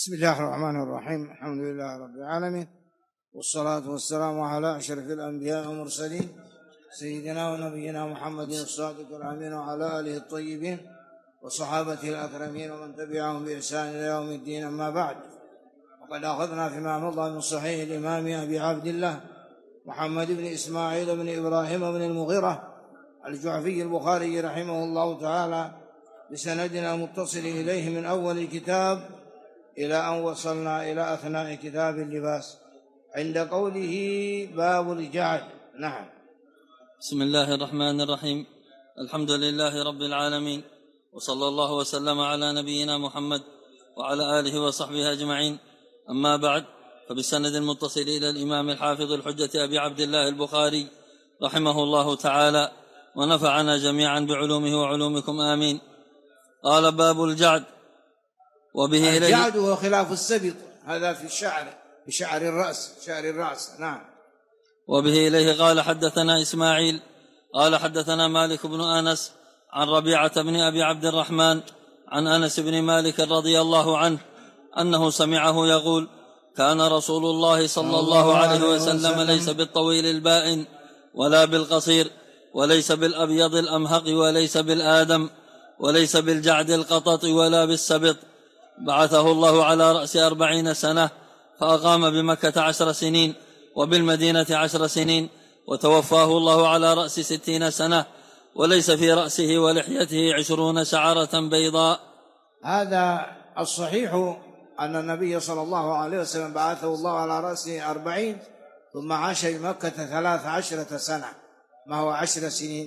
بسم الله الرحمن الرحيم. الحمد لله رب العالمين، والصلاة والسلام على أشرف الأنبياء والمرسلين سيدنا ونبينا محمد الصادق الأمين وعلى آله الطيبين وصحابته الأكرمين ومن تبعهم بإحسان إلى يوم الدين. أما بعد، وقد أخذنا فيما مضى من صحيح الإمام أبي عبد الله محمد بن إسماعيل بن إبراهيم بن المغيرة الجعفي البخاري رحمه الله تعالى بسندنا المتصل إليه من أول الكتاب إلى أن وصلنا إلى أثناء كتاب اللباس عند قوله باب الجعد. نعم. بسم الله الرحمن الرحيم. الحمد لله رب العالمين، وصلى الله وسلم على نبينا محمد وعلى آله وصحبه أجمعين. أما بعد، فبالسند المتصل إلى الإمام الحافظ الحجة أبي عبد الله البخاري رحمه الله تعالى ونفعنا جميعا بعلومه وعلومكم آمين. قال باب الجعد. وبه الجعد هو خلاف السبط، هذا في شعر الرأس. نعم. وبه إليه قال حدثنا إسماعيل قال حدثنا مالك بن أنس عن ربيعة بن أبي عبد الرحمن عن أنس بن مالك رضي الله عنه أنه سمعه يقول: كان رسول الله صلى الله عليه وسلم ليس بالطويل البائن ولا بالقصير، وليس بالأبيض الأمهق، وليس بالآدم، وليس بالجعد القطط، ولا بالسبط. بعثه الله على رأس 40 سنة، فأقام بمكة 10 سنين وبالمدينة 10 سنين، وتوفاه الله على رأس 60 سنة، وليس في رأسه ولحيته 20 شعرة بيضاء. هذا الصحيح أن النبي صلى الله عليه وسلم بعثه الله على رأس 40، ثم عاش بمكة 13 سنة، ما هو 10 سنين،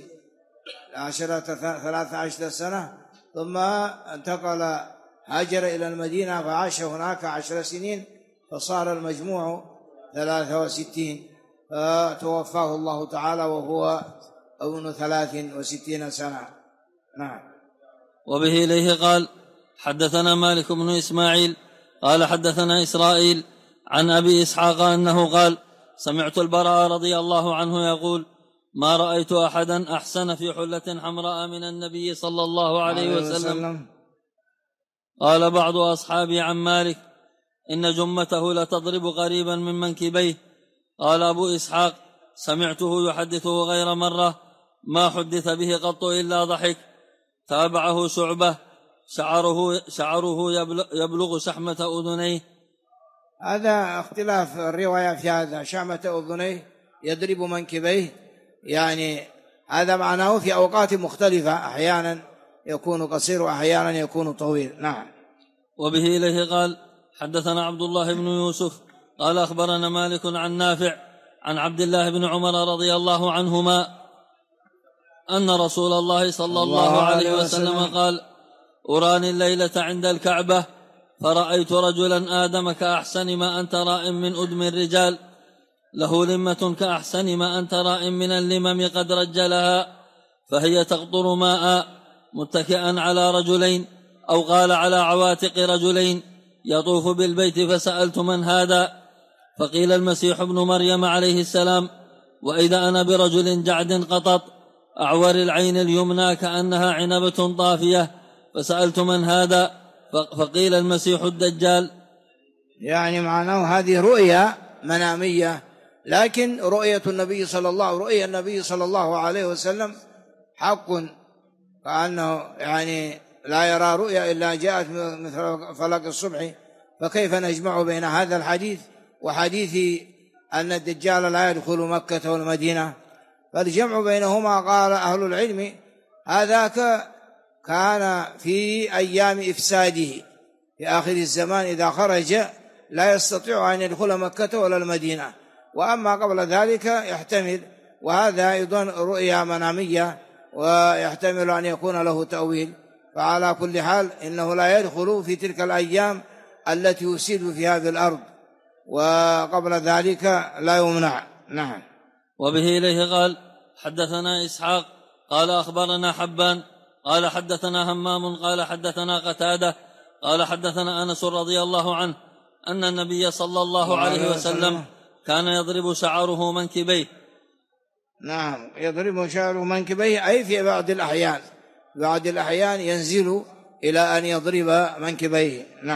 13 سنة، ثم انتقل هاجر إلى المدينة فعاش هناك 10 سنين، فصار المجموع 63، فتوفاه الله تعالى وهو ابن 63 سنة. نعم. وبه إليه قال حدثنا مالك بن إسماعيل قال حدثنا إسرائيل عن أبي إسحاق أنه قال: سمعت البراء رضي الله عنه يقول: ما رأيت أحدا أحسن في حلة حمراء من النبي صلى الله عليه وسلم. قال بعض أصحابي عن مالك: إن جمته لتضرب قريبا من منكبيه. قال أبو إسحاق: سمعته يحدثه غير مرة، ما حدث به قط إلا ضحك. تابعه شعبة: شعره يبلغ شحمة أذنيه. هذا اختلاف الرواية في هذا، شحمة أذنيه يضرب منكبيه، يعني هذا معناه في أوقات مختلفة، أحيانا يكون قصير وأحيانا يكون طويل. نعم. وبه إليه قال حدثنا عبد الله بن يوسف قال أخبرنا مالك عن نافع عن عبد الله بن عمر رضي الله عنهما أن رسول الله صلى الله عليه وسلم قال: أراني الليلة عند الكعبة فرأيت رجلا آدم كأحسن ما أنت رائم من أدم الرجال، له لمة كأحسن ما أنت رائم من اللمم قد رجلها، فهي تقطر ماء، متكئا على رجلين، أو قال على عواتق رجلين، يطوف بالبيت. فسألت: من هذا؟ فقيل: المسيح ابن مريم عليه السلام. وإذا أنا برجل جعد قطط أعور العين اليمنى كأنها عنبة طافية. فسألت: من هذا؟ فقيل: المسيح الدجال. يعني معناه هذه رؤيا منامية، لكن رؤية النبي صلى الله عليه وسلم حق، كأنه يعني لا يرى رؤيا إلا جاءت مثل فلق الصبح، فكيف نجمع بين هذا الحديث وحديث أن الدجال لا يدخل مكة والمدينة؟ فالجمع بينهما قال أهل العلم هذاك كان في أيام إفساده، في آخر الزمان إذا خرج لا يستطيع أن يدخل مكة ولا المدينة، وأما قبل ذلك يحتمل، وهذا أيضا رؤيا منامية ويحتمل أن يكون له تأويل. فعلى كل حال إنه لا يدخل في تلك الأيام التي يسيد فيها في الأرض، وقبل ذلك لا يمنع. نعم. وبه إليه قال حدثنا إسحاق قال أخبرنا حبان قال حدثنا همام قال حدثنا قتادة قال حدثنا أنس رضي الله عنه أن النبي صلى الله عليه وسلم كان يضرب شعره منكبيه. نعم، يضرب شعره منكبيه، أي في بعض الأحيان ينزل إلى أن يضرب منكبيه. نعم.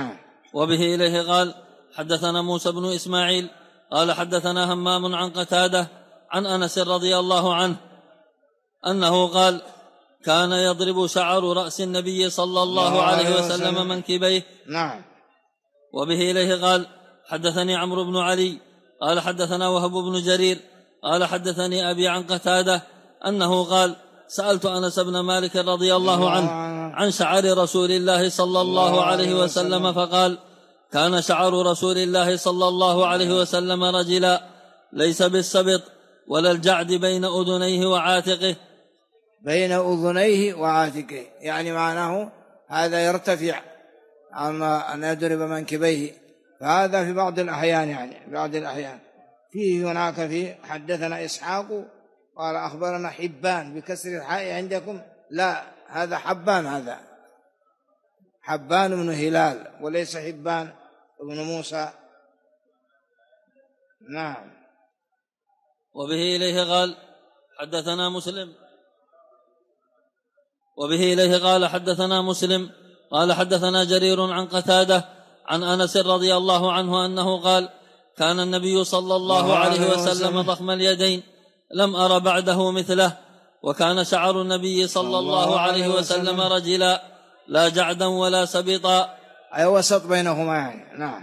وبه إليه قال حدثنا موسى بن إسماعيل قال حدثنا همام عن قتادة عن أنس رضي الله عنه أنه قال كان يضرب شعر رأس النبي صلى الله عليه وسلم منكبيه. نعم. وبه إليه قال حدثني عمرو بن علي قال حدثنا وهب بن جرير قال حدثني أبي عن قتادة أنه قال سألت أنس بن مالك رضي الله عنه عن شعر رسول الله صلى الله عليه وسلم فقال كان شعر رسول الله صلى الله عليه وسلم رجلا ليس بالسبط ولا الجعد بين أذنيه وعاتقه. بين أذنيه وعاتقه يعني معناه هذا يرتفع عما أن يضرب منكبيه، فهذا في بعض الأحيان يعني بعض الأحيان. فيه هناك في حدثنا إسحاق قال أخبرنا حبان بكسر الحاء عندكم، لا هذا حبان، هذا حبان بن هلال وليس حبان بن موسى. نعم. وبه إليه قال حدثنا مسلم وبه إليه قال حدثنا مسلم قال حدثنا جرير عن قتادة عن أنس رضي الله عنه أنه قال كان النبي صلى الله عليه وسلم ضخم اليدين لم أر بعده مثله، وكان شعر النبي صلى الله عليه وسلم رجلا لا جعدا ولا سبطا، أي وسط بينهما يعني. نعم.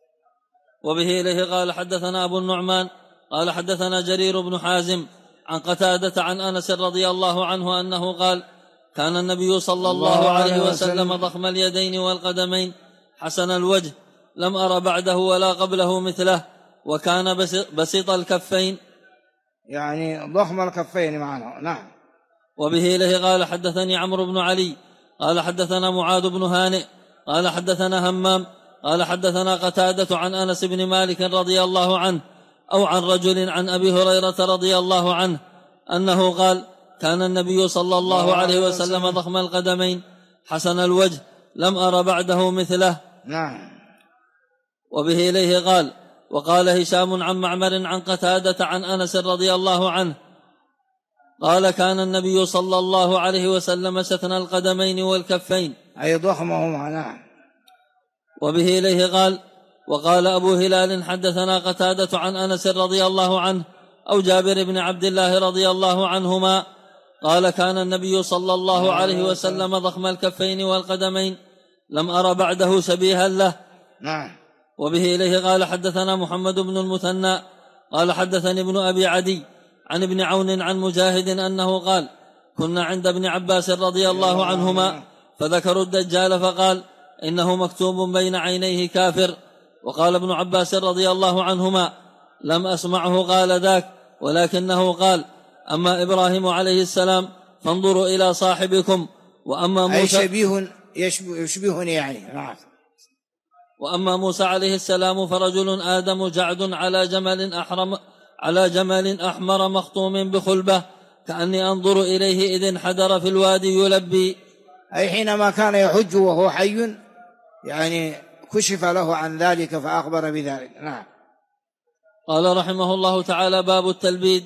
وبه إليه قال حدثنا أبو النعمان قال حدثنا جرير بن حازم عن قتادة عن أنس رضي الله عنه أنه قال كان النبي صلى الله عليه وسلم ضخم اليدين والقدمين حسن الوجه لم أر بعده ولا قبله مثله، وكان بسيط الكفين يعني ضخم الكفين معنا. نعم. وبه إليه قال حدثني عمرو بن علي قال حدثنا معاذ بن هانئ قال حدثنا همام قال حدثنا قتادة عن أنس بن مالك رضي الله عنه أو عن رجل عن أبي هريرة رضي الله عنه أنه قال كان النبي صلى الله عليه وسلم ضخم القدمين حسن الوجه لم أر بعده مثله. نعم. وبه إليه قال وقال هشام عن معمر عن قتادة عن أنس رضي الله عنه قال كان النبي صلى الله عليه وسلم شثن القدمين والكفين أي ضخمهما. نعم. وبه إليه قال وقال أبو هلال حدثنا قتادة عن أنس رضي الله عنه أو جابر بن عبد الله رضي الله عنهما قال كان النبي صلى الله عليه وسلم ضخم الكفين والقدمين لم أر بعده شبيها له. نعم. وبه إليه قال حدثنا محمد بن المثنى قال حدثني ابن أبي عدي عن ابن عون عن مجاهد أنه قال كنا عند ابن عباس رضي الله عنهما فذكروا الدجال فقال إنه مكتوب بين عينيه كافر، وقال ابن عباس رضي الله عنهما لم أسمعه قال ذاك، ولكنه قال أما إبراهيم عليه السلام فانظروا إلى صاحبكم، وأما موسى أي شبيه يشبهني يعني. نعم. وأما موسى عليه السلام فرجل آدم جعد على جمل أحمر مخطوم بخلبة كأني أنظر إليه إذ انحدر في الوادي يلبي، أي حينما كان يحج وهو حي يعني كشف له عن ذلك فأخبر بذلك. نعم. قال رحمه الله تعالى باب التلبيد.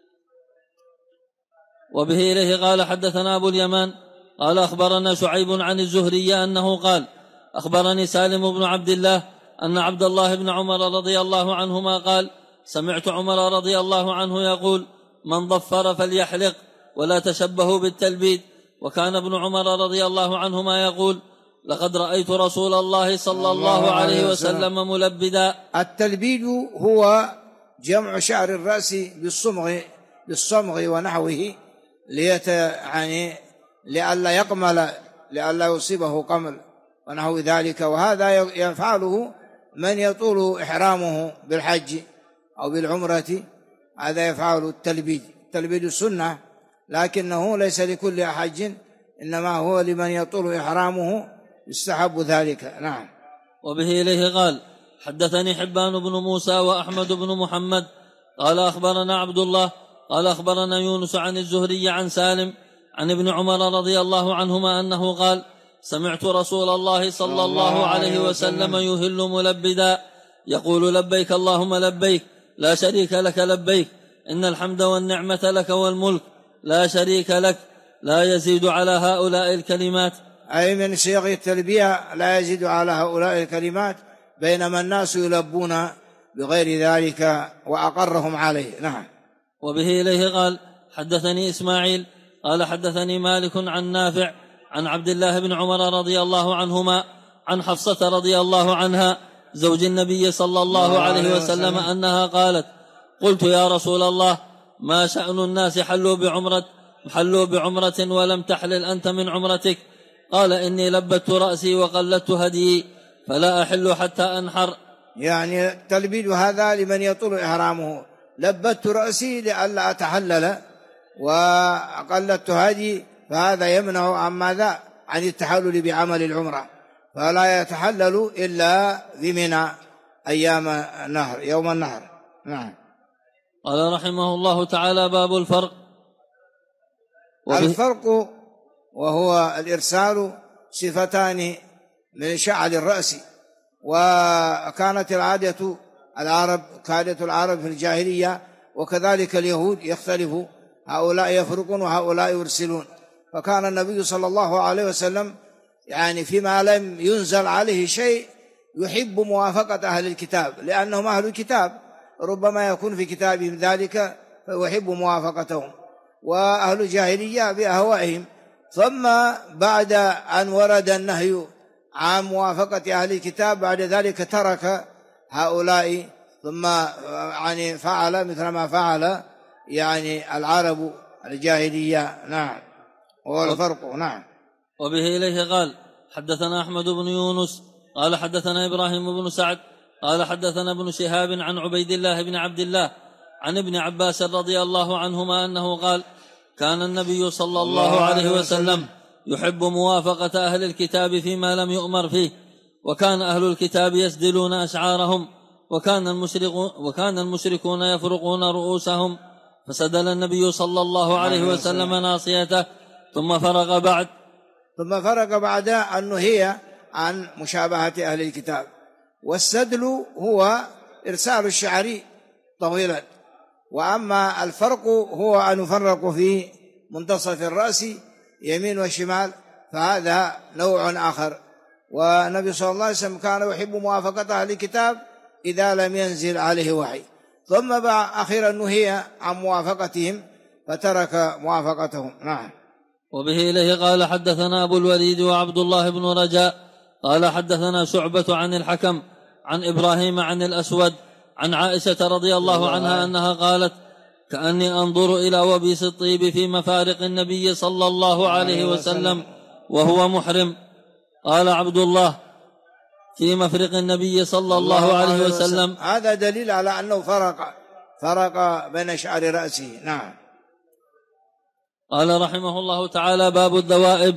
وبه إليه قال حدثنا أبو اليمان قال أخبرنا شعيب عن الزهري أنه قال أخبرني سالم بن عبد الله أن عبد الله بن عمر رضي الله عنهما قال سمعت عمر رضي الله عنه يقول من ضفر فليحلق ولا تشبهوا بالتلبيد. وكان ابن عمر رضي الله عنهما يقول لقد رأيت رسول الله صلى الله عليه وسلم ملبدا. التلبيد هو جمع شعر الرأس بالصمغ ونحوه يعني لئلا يقمل، لئلا يصيبه قمل ونحو ذلك، وهذا يفعله من يطول إحرامه بالحج أو بالعمرة، هذا يفعل التلبيد. التلبيد السنة لكنه ليس لكل حج، إنما هو لمن يطول إحرامه يستحب ذلك. نعم. وبه إليه قال حدثني حبان بن موسى وأحمد بن محمد قال أخبرنا عبد الله قال أخبرنا يونس عن الزهري عن سالم عن ابن عمر رضي الله عنهما أنه قال سمعت رسول الله صلى الله عليه وسلم يهل ملبدا يقول لبيك اللهم لبيك لا شريك لك لبيك إن الحمد والنعمة لك والملك لا شريك لك لا يزيد على هؤلاء الكلمات. أي من صيغ التلبية لا يزيد على هؤلاء الكلمات، بينما الناس يلبون بغير ذلك وأقرهم عليه. نعم. وبه إليه قال حدثني إسماعيل قال حدثني مالك عن نافع عن عبد الله بن عمر رضي الله عنهما عن حفصة رضي الله عنها زوج النبي صلى الله عليه وسلم أنها قالت: قلت يا رسول الله ما شأن الناس حلوا بعمرة ولم تحلل أنت من عمرتك؟ قال: إني لبت رأسي وقلدت هديي فلا أحل حتى أنحر. يعني تلبيد هذا لمن يطول إحرامه، لبت رأسي لئلا أتحلل وقلدت هدي، فهذا يمنع عن ماذا؟ عن التحلل بعمل العمرة، فلا يتحلل إلا بمنى أيام النهر، يوم النهر. نعم. قال رحمه الله تعالى: باب الفرق. الفرق وهو الإرسال صفتان من شعر الرأس، وكانت عادة العرب في الجاهلية وكذلك اليهود يختلف، هؤلاء يفرقون وهؤلاء يرسلون. فكان النبي صلى الله عليه وسلم يعني فيما لم ينزل عليه شيء يحب موافقة أهل الكتاب، لأنهم أهل الكتاب ربما يكون في كتابهم ذلك فيحب موافقتهم، وأهل الجاهلية بأهوائهم. ثم بعد أن ورد النهي عن موافقة أهل الكتاب بعد ذلك ترك هؤلاء، ثم يعني فعل مثل ما فعل يعني العرب الجاهلية. نعم. هو الفرق. نعم. وبه إليه قال حدثنا أحمد بن يونس قال حدثنا إبراهيم بن سعد قال حدثنا ابن شهاب عن عبيد الله بن عبد الله عن ابن عباس رضي الله عنهما أنه قال: كان النبي صلى الله عليه وسلم يحب موافقة أهل الكتاب فيما لم يؤمر فيه، وكان أهل الكتاب يسدلون أشعارهم، وكان المشركون يفرقون رؤوسهم، فسدل النبي صلى الله عليه وسلم ناصيته ثم فرغ بعد أنه هي عن مشابهة أهل الكتاب. والسدل هو إرسال الشعر طويلا، وأما الفرق هو أن يفرق في منتصف الرأس يمين وشمال، فهذا نوع آخر. والنبي صلى الله عليه وسلم كان يحب موافقة أهل الكتاب إذا لم ينزل عليه وحي، ثم أخيرا نهي عن موافقتهم فترك موافقتهم. نعم. وبه إليه قال حدثنا أبو الوليد وعبد الله بن رجاء قال حدثنا شعبة عن الحكم عن إبراهيم عن الأسود عن عائشة رضي الله عنها أنها قالت: كأني أنظر إلى وبيس الطيب في مفارق النبي صلى الله عليه وسلم وهو محرم. قال عبد الله: في مفرق النبي صلى الله عليه وسلم. هذا دليل على أنه فرق بين شعر رأسه. نعم. قال رحمه الله تعالى: باب الذوائب.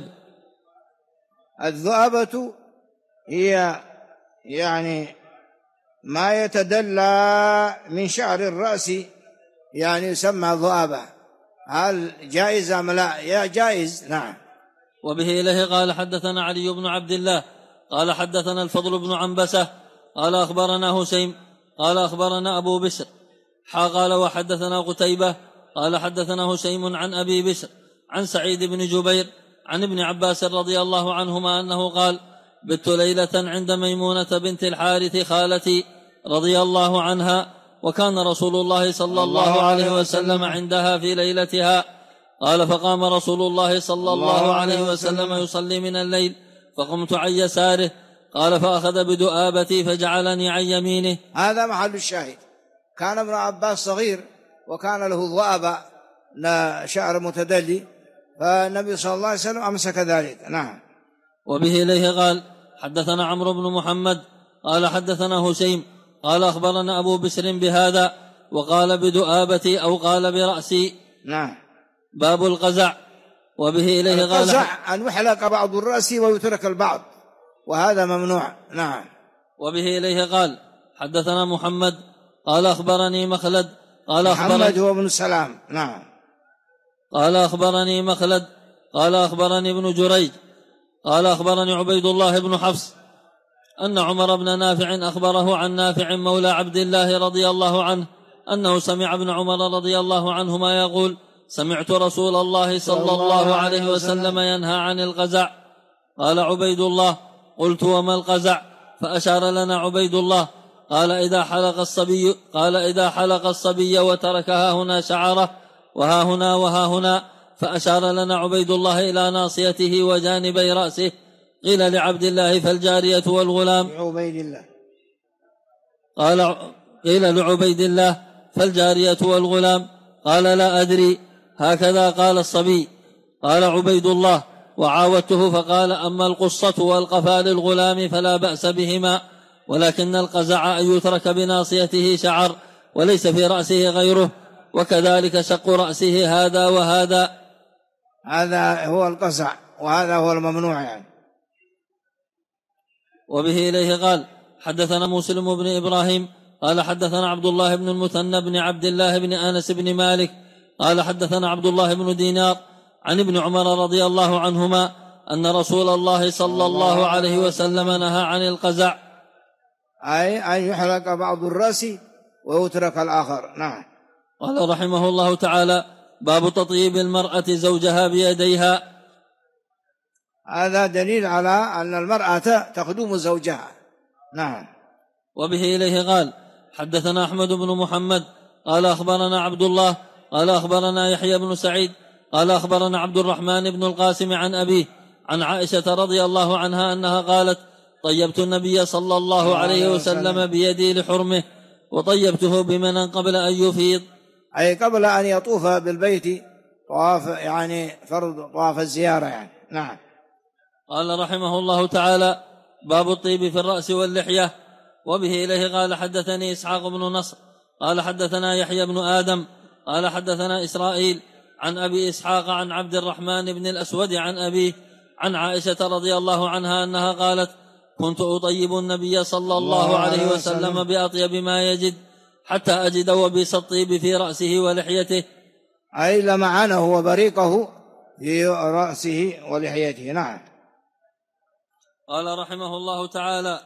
الذؤبة هي يعني ما يتدلى من شعر الرأس، يعني يسمى ذؤبة. هل جائز أم لا؟ يا جائز. نعم. وبه إليه قال حدثنا علي بن عبد الله قال حدثنا الفضل بن عنبسة قال أخبرنا هشيم قال أخبرنا أبو بشر قال وحدثنا قتيبة قال حدثنا هشيم عن أبي بشر عن سعيد بن جبير عن ابن عباس رضي الله عنهما أنه قال: بت ليلة عند ميمونة بنت الحارث خالتي رضي الله عنها، وكان رسول الله صلى الله عليه وسلم عندها في ليلتها. قال: فقام رسول الله صلى الله عليه وسلم يصلي من الليل، فقمت عن يساره. قال: فأخذ بدؤابتي فجعلني عن يمينه. هذا محل الشاهد. كان ابن عباس صغير وكان له ذؤب شعر متدلي، فالنبي صلى الله عليه وسلم أمسك ذلك. نعم. وبه إليه قال حدثنا عمرو بن محمد قال حدثنا هشيم قال أخبرنا أبو بشر بهذا، وقال بدؤابتي أو قال برأسي. نعم. باب القزع. وبه إليه قال القزع أن يحلق بعض الرأس ويترك البعض، وهذا ممنوع. نعم. وبه إليه قال حدثنا محمد قال أخبرني مخلد قال محمد هو ابن سلام. نعم. قال أخبرني مخلد قال أخبرني ابن جريج قال أخبرني عبيد الله بن حفص أن عمر بن نافع أخبره عن نافع مولى عبد الله رضي الله عنه أنه سمع ابن عمر رضي الله عنهما يقول: سمعت رسول الله صلى الله عليه وسلم ينهى عن القزع. قال عبيد الله: قلت: وما القزع؟ فأشار لنا عبيد الله قال: إذا حلق الصبي وترك ها هنا شعره وها هنا وها هنا. فأشار لنا عبيد الله إلى ناصيته وجانبي رأسه. قيل لعبد الله: فالجارية والغلام؟ قيل لعبيد الله: فالجارية والغلام؟ قال: لا أدري، هكذا قال الصبي. قال عبيد الله: وعاودته فقال: أما القصة والقفا للغلام فلا بأس بهما، ولكن القزع أن يترك بناصيته شعر وليس في رأسه غيره، وكذلك شق رأسه هذا وهذا. هذا هو القزع وهذا هو الممنوع يعني. وبه إليه قال: حدثنا مسلم بن إبراهيم قال حدثنا عبد الله بن المثنى بن عبد الله بن أنس بن مالك قال حدثنا عبد الله بن دينار عن ابن عمر رضي الله عنهما أن رسول الله صلى الله عليه وسلم نهى عن القزع، أي أن يحلق بعض الرأس ويترك الآخر. نعم. قال رحمه الله تعالى: باب تطيب المرأة زوجها بيديها. هذا دليل على أن المرأة تخدم زوجها. نعم. وبه إليه قال: حدثنا أحمد بن محمد قال أخبرنا عبد الله قال أخبرنا يحيى بن سعيد قال أخبرنا عبد الرحمن بن القاسم عن أبيه عن عائشة رضي الله عنها أنها قالت: طيبت النبي صلى الله عليه وسلم بيدي لحرمه، وطيبته بمنى قبل أن يفيض، أي قبل أن يطوف بالبيت طواف يعني فرض طواف الزيارة يعني. نعم. قال رحمه الله تعالى: باب الطيب في الرأس واللحية. وبه إليه قال: حدثني إسحاق بن نصر قال حدثنا يحيى بن آدم قال حدثنا إسرائيل عن أبي إسحاق عن عبد الرحمن بن الأسود عن أبيه عن عائشة رضي الله عنها أنها قالت: كنت أطيب النبي صلى الله عليه وسلم بأطيب ما يجد حتى أجد وبيس الطيب في رأسه ولحيته، أي لمعنه وبريقه في رأسه ولحيته. نعم. قال رحمه الله تعالى: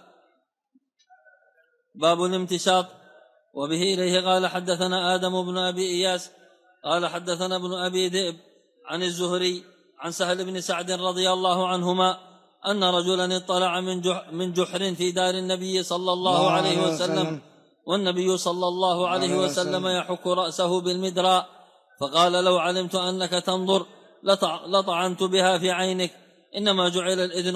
باب الامتشاط. وبه إليه قال: حدثنا آدم بن أبي إياس قال حدثنا ابن أبي ذئب عن الزهري عن سهل بن سعد رضي الله عنهما أن رجلا اطلع من جحر في دار النبي صلى الله عليه وسلم، والنبي صلى الله عليه وسلم يحك رأسه بالمدراء، فقال: لو علمت أنك تنظر لطعنت بها في عينك، إنما جعل الإذن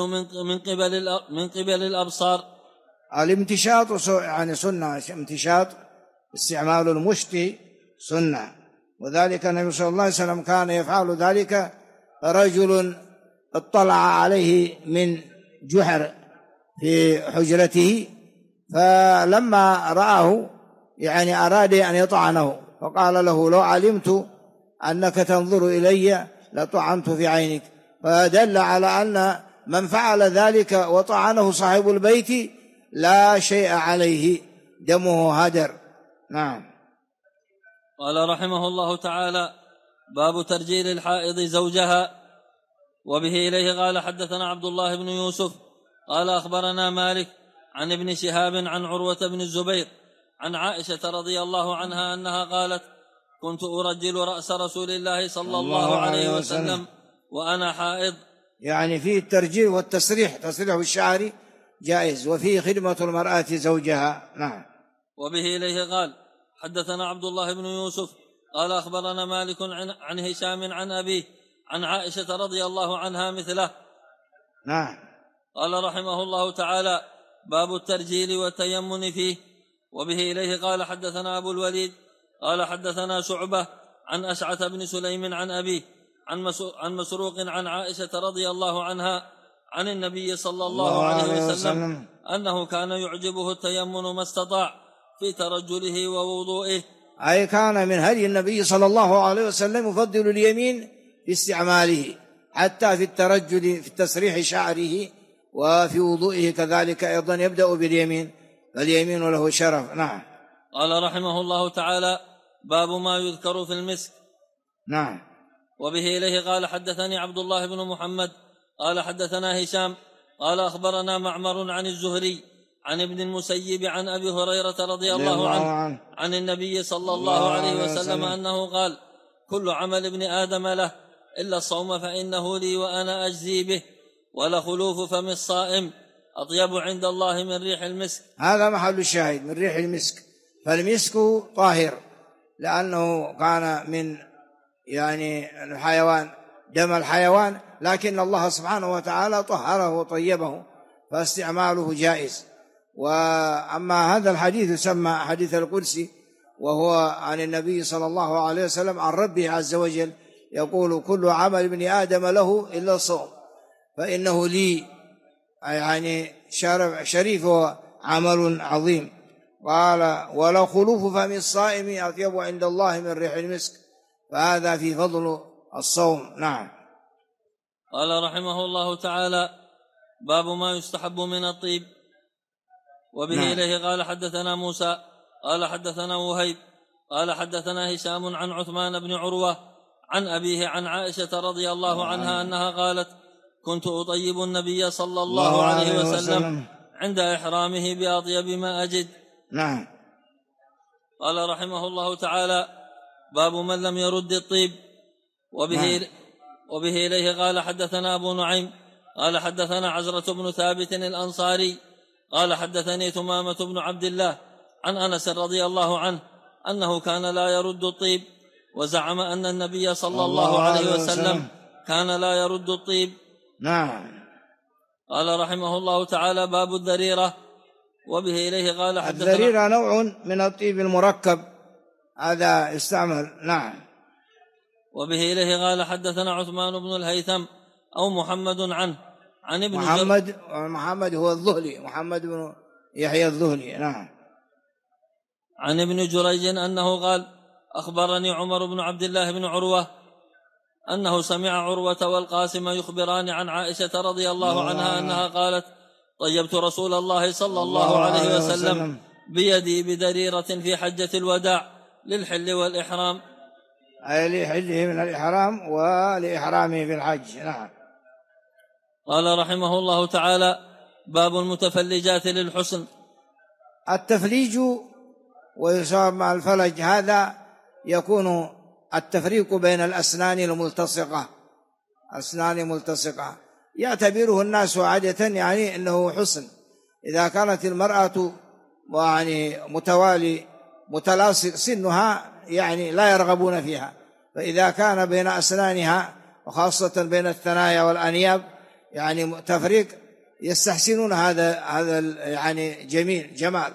من قبل الأبصار. الامتشاط يعني سنة، امتشاط استعمال المشط سنة، وذلك النبي صلى الله عليه وسلم كان يفعل ذلك. رجل اطلع عليه من جحر في حجرته، فلما رآه يعني أراد أن يطعنه، فقال له: لو علمت أنك تنظر إلي لطعنت في عينك. فدل على أن من فعل ذلك وطعنه صاحب البيت لا شيء عليه، دمه هدر. نعم. قال رحمه الله تعالى: باب ترجيل الحائض زوجها. وبه إليه قال: حدثنا عبد الله بن يوسف قال أخبرنا مالك عن ابن شهاب عن عروة بن الزبير عن عائشة رضي الله عنها أنها قالت: كنت أرجل رأس رسول الله صلى الله عليه وسلم وأنا حائض. يعني فيه الترجيل والتسريح، تسريح الشعر جائز، وفيه خدمة المرأة زوجها. نعم. وبه إليه قال: حدثنا عبد الله بن يوسف قال أخبرنا مالك عن هشام عن أبيه عن عائشة رضي الله عنها مثله. نعم. قال رحمه الله تعالى: باب الترجيل والتيمن فيه. وبه إليه قال: حدثنا أبو الوليد قال حدثنا شعبة عن أشعث بن سليم عن أبيه عن مسروق عن عائشة رضي الله عنها عن النبي صلى الله عليه وسلم أنه كان يعجبه التيمن ما استطاع في ترجله ووضوئه، أي كان من هدي النبي صلى الله عليه وسلم يفضل اليمين في استعماله، حتى في الترجل في تسريح شعره، وفي وضوئه كذلك أيضا يبدأ باليمين، فاليمين له شرف. نعم. قال رحمه الله تعالى: باب ما يذكر في المسك. نعم. وبه إليه قال: حدثني عبد الله بن محمد قال حدثنا هشام قال أخبرنا معمر عن الزهري عن ابن المسيب عن أبي هريرة رضي الله عنه عن النبي صلى الله عليه وسلم أنه قال: كل عمل ابن آدم له إلا الصوم فإنه لي وأنا أجزي به، ولخلوف فم الصائم أطيب عند الله من ريح المسك. هذا محل الشاهد، من ريح المسك. فالمسك طاهر لأنه كان من يعني الحيوان، دم الحيوان، لكن الله سبحانه وتعالى طهره وطيبه فاستعماله جائز. وأما هذا الحديث يسمى حديث القدسي، وهو عن النبي صلى الله عليه وسلم عن ربه عز وجل يقول: كل عمل ابن آدم له إلا الصوم فإنه لي، يعني شريف وعمل عظيم. قال: ولا خلوف فم الصائم أطيب عند الله من ريح المسك، فهذا في فضل الصوم. نعم. قال رحمه الله تعالى: باب ما يستحب من الطيب. وبه إليه قال حدثنا موسى قال حدثنا وهيب قال حدثنا هشام عن عثمان بن عروة عن أبيه عن عائشة رضي الله عنها أنها قالت: كنت أطيب النبي صلى الله عليه وسلم عند إحرامه بأطيب ما أجد. نعم. قال رحمه الله تعالى: باب من لم يرد الطيب. وبه إليه قال حدثنا أبو نعيم قال حدثنا عزرة بن ثابت الأنصاري قال حدثني ثمامة بن عبد الله عن أنس رضي الله عنه أنه كان لا يرد الطيب، وزعم أن النبي صلى الله عليه وسلم كان لا يرد الطيب. نعم. قال رحمه الله تعالى: باب الذريرة. وبه إليه قال حدثنا الذريرة نوع من الطيب المركب، هذا يستعمل. نعم. وبه إليه قال حدثنا عثمان بن الهيثم أو محمد عن ابن محمد هو الذهلي، محمد بن يحيى الذهلي. نعم. عن ابن جريج أنه قال: أخبرني عمر بن عبد الله بن عروة أنه سمع عروة والقاسم يخبران عن عائشة رضي الله عنها أنها قالت: طيبت رسول الله صلى الله عليه وسلم بيدي بذريرة في حجة الوداع للحل والإحرام، أي لحله من الإحرام ولإحرامه في الحج. نعم. قال رحمه الله تعالى: باب المتفلجات للحسن. التفليج ويصاب مع الفلج، هذا يكون التفريق بين الأسنان الملتصقة، أسنان ملتصقة يعتبره الناس عادة يعني أنه حسن. إذا كانت المرأة يعني متلاصق سنها يعني لا يرغبون فيها، فإذا كان بين أسنانها وخاصة بين الثنايا والأنياب يعني تفريق يستحسنون هذا يعني جمال.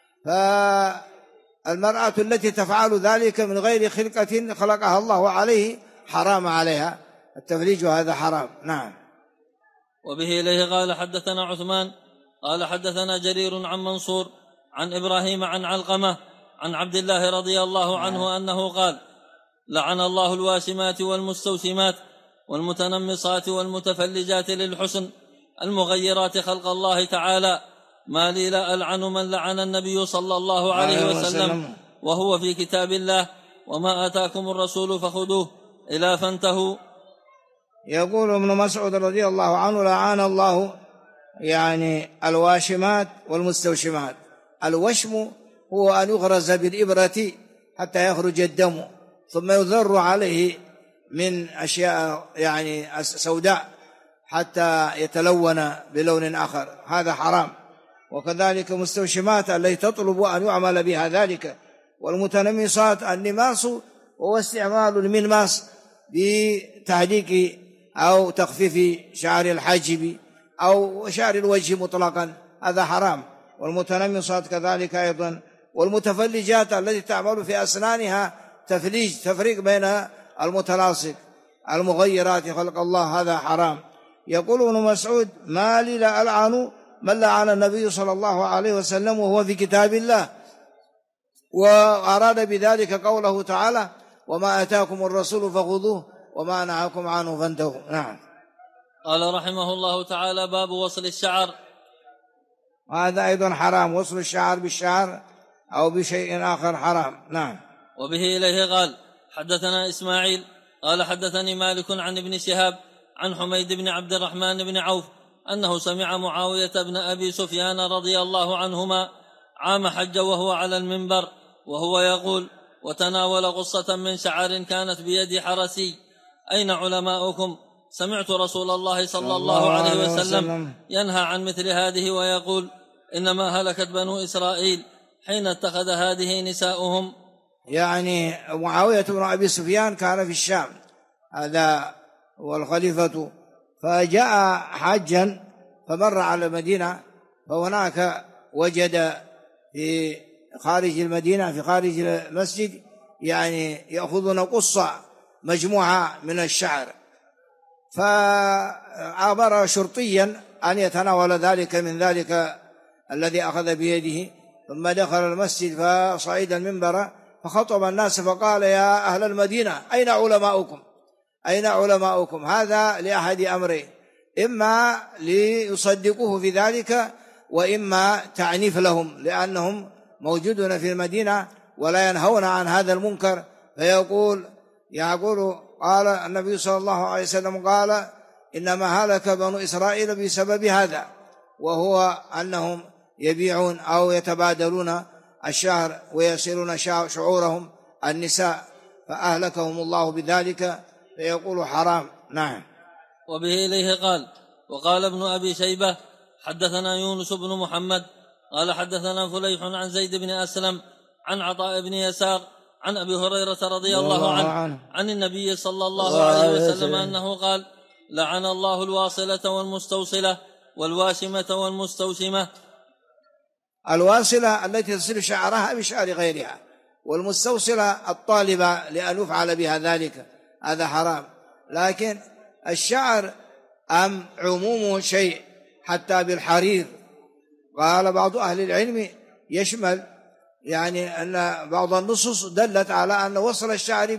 فالمرأة التي تفعل ذلك من غير خلقة خلقها الله عليه حرام عليها التفليج، وهذا حرام. نعم. وبه إليه قال حدثنا عثمان قال حدثنا جرير عن منصور عن إبراهيم عن علقمة عن عبد الله رضي الله عنه أنه قال: لعن الله الواشمات والمستوسمات والمتنمصات والمتفلجات للحسن المغيرات خلق الله تعالى، ما لي لا ألعن من لعن النبي صلى الله عليه وسلم وهو في كتاب الله: وما آتاكم الرسول فخذوه إلى فانتهوا. يقول ابن مسعود رضي الله عنه: لعن الله يعني الواشمات والمستوشمات. الوشم هو أن يغرز بالإبرة حتى يخرج الدم ثم يذر عليه من أشياء يعني سوداء حتى يتلون بلون آخر، هذا حرام. وكذلك مستوشمات التي تطلب أن يعمل بها ذلك. والمتنمصات النماص هو استعمال المنماس بتحديق أو تخفيف شعر الحاجب أو شعر الوجه مطلقا، هذا حرام. والمتنمصات كذلك أيضا. والمتفلجات التي تعمل في أسنانها تفليج، تفريق بين المتلاصق المغيرات خلق الله، هذا حرام. يقول ابن مسعود: ما لي لا ألعن من لعن النبي صلى الله عليه وسلم وهو في كتاب الله. وأراد بذلك قوله تعالى: وما أتاكم الرسول فخذوه وما نهاكم عنه فانتهوا. نعم. قال رحمه الله تعالى: باب وصل الشعر. هذا أيضا حرام، وصل الشعر بالشعر أو بشيء آخر حرام. نعم. وبه إليه قال حدثنا إسماعيل قال حدثني مالك عن ابن شهاب عن حميد بن عبد الرحمن بن عوف أنه سمع معاوية بن أبي سفيان رضي الله عنهما عام حج وهو على المنبر وهو يقول: وتناول قصة من شعر كانت بيد حرسي: أين علماؤكم؟ سمعت رسول الله صلى الله عليه وسلم ينهى عن مثل هذه ويقول إنما هلكت بنو إسرائيل حين اتخذ هذه نساؤهم. يعني معاوية بن أبي سفيان كان في الشام، هذا والخليفة، فجاء حاجا فمر على المدينة، فهناك وجد في خارج المدينة في خارج المسجد يعني يأخذون قصة مجموعة من الشعر، فأمر شرطيا أن يتناول ذلك من ذلك الذي أخذ بيده، ثم دخل المسجد فصعد المنبر فخطب الناس فقال يا أهل المدينة أين علماؤكم؟ أين علماؤكم؟ هذا لأحد أمرين، إما ليصدقوه في ذلك وإما تعنيف لهم، لأنهم موجودون في المدينة ولا ينهون عن هذا المنكر. فيقول قال النبي صلى الله عليه وسلم قال إنما هلك بنو إسرائيل بسبب هذا، وهو أنهم يبيعون أو يتبادلون الشعر ويسيرون شعورهم النساء، فأهلكهم الله بذلك، فيقول حرام. نعم. وبه إليه قال وقال ابن أبي شيبة حدثنا يونس بن محمد قال حدثنا فليح عن زيد بن أسلم عن عطاء بن يسار عن أبي هريرة رضي الله عنه عن النبي صلى الله عليه وسلم أنه قال لعن الله الواصلة والمستوصلة والواشمة والمستوشمة. الواصلة التي تصل شعرها بشعر غيرها، والمستوصلة الطالبة لأن يفعل بها ذلك، هذا حرام. لكن الشعر عمومه شيء حتى بالحرير، قال بعض أهل العلم يشمل، يعني أن بعض النصوص دلت على أن وصل الشعر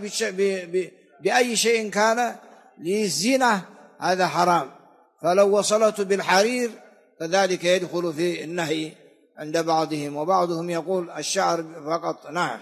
بأي شيء كان للزينة هذا حرام، فلو وصلته بالحرير فذلك يدخل في النهي عند بعضهم، وبعضهم يقول الشعر فقط. نعم.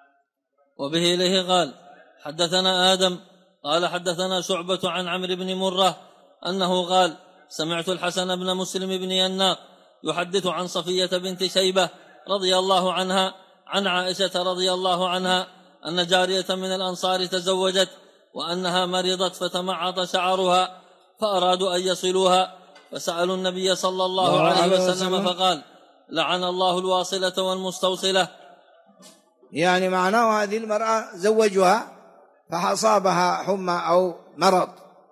وبه إليه قال حدثنا آدم قال حدثنا شعبة عن عمرو بن مرة أنه قال سمعت الحسن بن مسلم بن يناق يحدث عن صفية بنت شيبة رضي الله عنها عن عائشة رضي الله عنها أن جارية من الأنصار تزوجت وأنها مرضت فتمعط شعرها فأرادوا أن يصلوها، فسألوا النبي صلى الله عليه وسلم فقال لعن الله الواصلة والمستوصلة. يعني معناه هذه المرأة زوجها فأصابها حمى أو مرض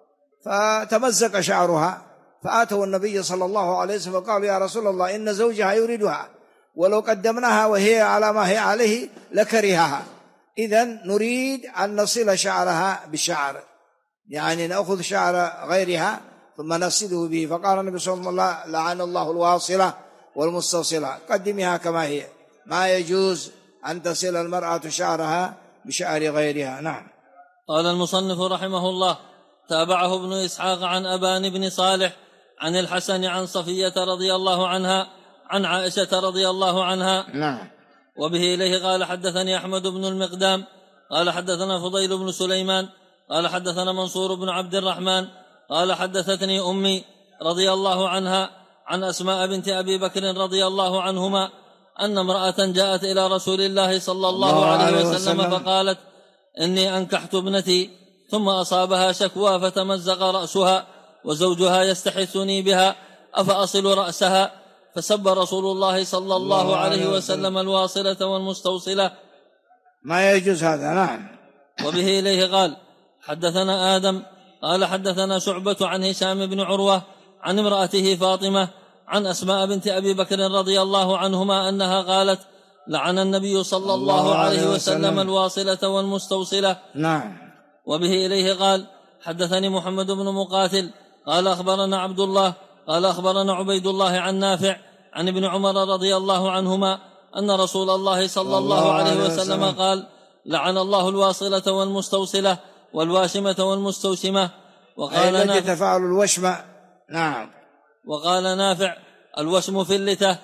فتمزق شعرها، فآتوا النبي صلى الله عليه وسلم وقالوا يا رسول الله إن زوجها يريدها، ولو قدمناها وهي على ما هي عليه لكرهها، إذن نريد أن نصل شعرها بالشعر، يعني نأخذ شعر غيرها ثم نصله به. فقال النبي صلى الله عليه وسلم لعن الله الواصلة والمستوصلة، قدمها كما هي، ما يجوز أن تصل المرأة شعرها بشعر غيرها. نعم. قال المصنف رحمه الله تابعه ابن إسحاق عن أبان بن صالح عن الحسن عن صفية رضي الله عنها عن عائشة رضي الله عنها. نعم. وبه إليه قال حدثني أحمد بن المقدام قال حدثنا فضيل بن سليمان قال حدثنا منصور بن عبد الرحمن قال حدثتني أمي رضي الله عنها عن أسماء بنت أبي بكر رضي الله عنهما أن امرأة جاءت إلى رسول الله صلى الله عليه وسلم فقالت إني أنكحت ابنتي ثم أصابها شكوى فتمزق رأسها وزوجها يستحثني بها أفأصل رأسها؟ فسب رسول الله صلى الله عليه وسلم الواصلة والمستوصلة. ما يجوز هذا. نعم. وبه إليه قال حدثنا آدم قال حدثنا شعبة عن هشام بن عروة عن امرأته فاطمة عن أسماء بنت أبي بكر رضي الله عنهما أنها قالت لعن النبي صلى الله عليه وسلم الواصلة والمستوصلة. نعم. وبه إليه قال حدثني محمد بن مقاتل قال أخبرنا عبد الله قال أخبرنا عبيد الله عن نافع عن ابن عمر رضي الله عنهما أن رسول الله صلى الله عليه وسلم قال لعن الله الواصلة والمستوصلة والواشمة والمستوشمة. وقال التي تفعل الوشمة. نعم. وقال نافع الوشم في اللثة.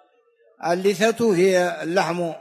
اللثة هي اللحم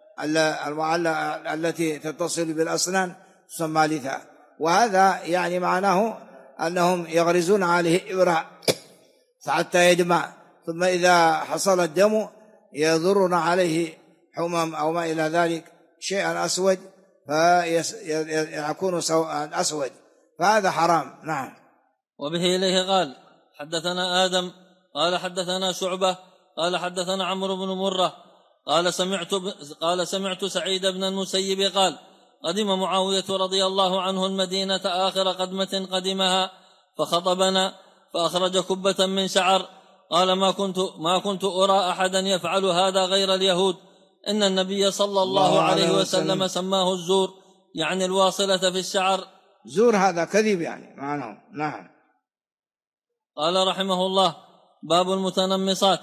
التي تتصل بالأسنان تسمى لثة، وهذا يعني معناه أنهم يغرزون عليه إبرة حتى يدمع، ثم إذا حصل الدم يضرون عليه حمم أو ما إلى ذلك شيئا أسود فيكون أسود، فهذا حرام. نعم. وبه إليه قال حدثنا آدم قال حدثنا شعبة قال حدثنا عمرو بن مرة قال سمعت سعيد بن المسيب قال قدم معاوية رضي الله عنه المدينة آخر قدمة قدمها فخطبنا فأخرج كبة من شعر قال ما كنت أرى أحدا يفعل هذا غير اليهود إن النبي صلى الله عليه وسلم سماه الزور يعني الواصلة في الشعر. زور هذا كذب يعني معناه. نعم. قال رحمه الله باب المتنمصات.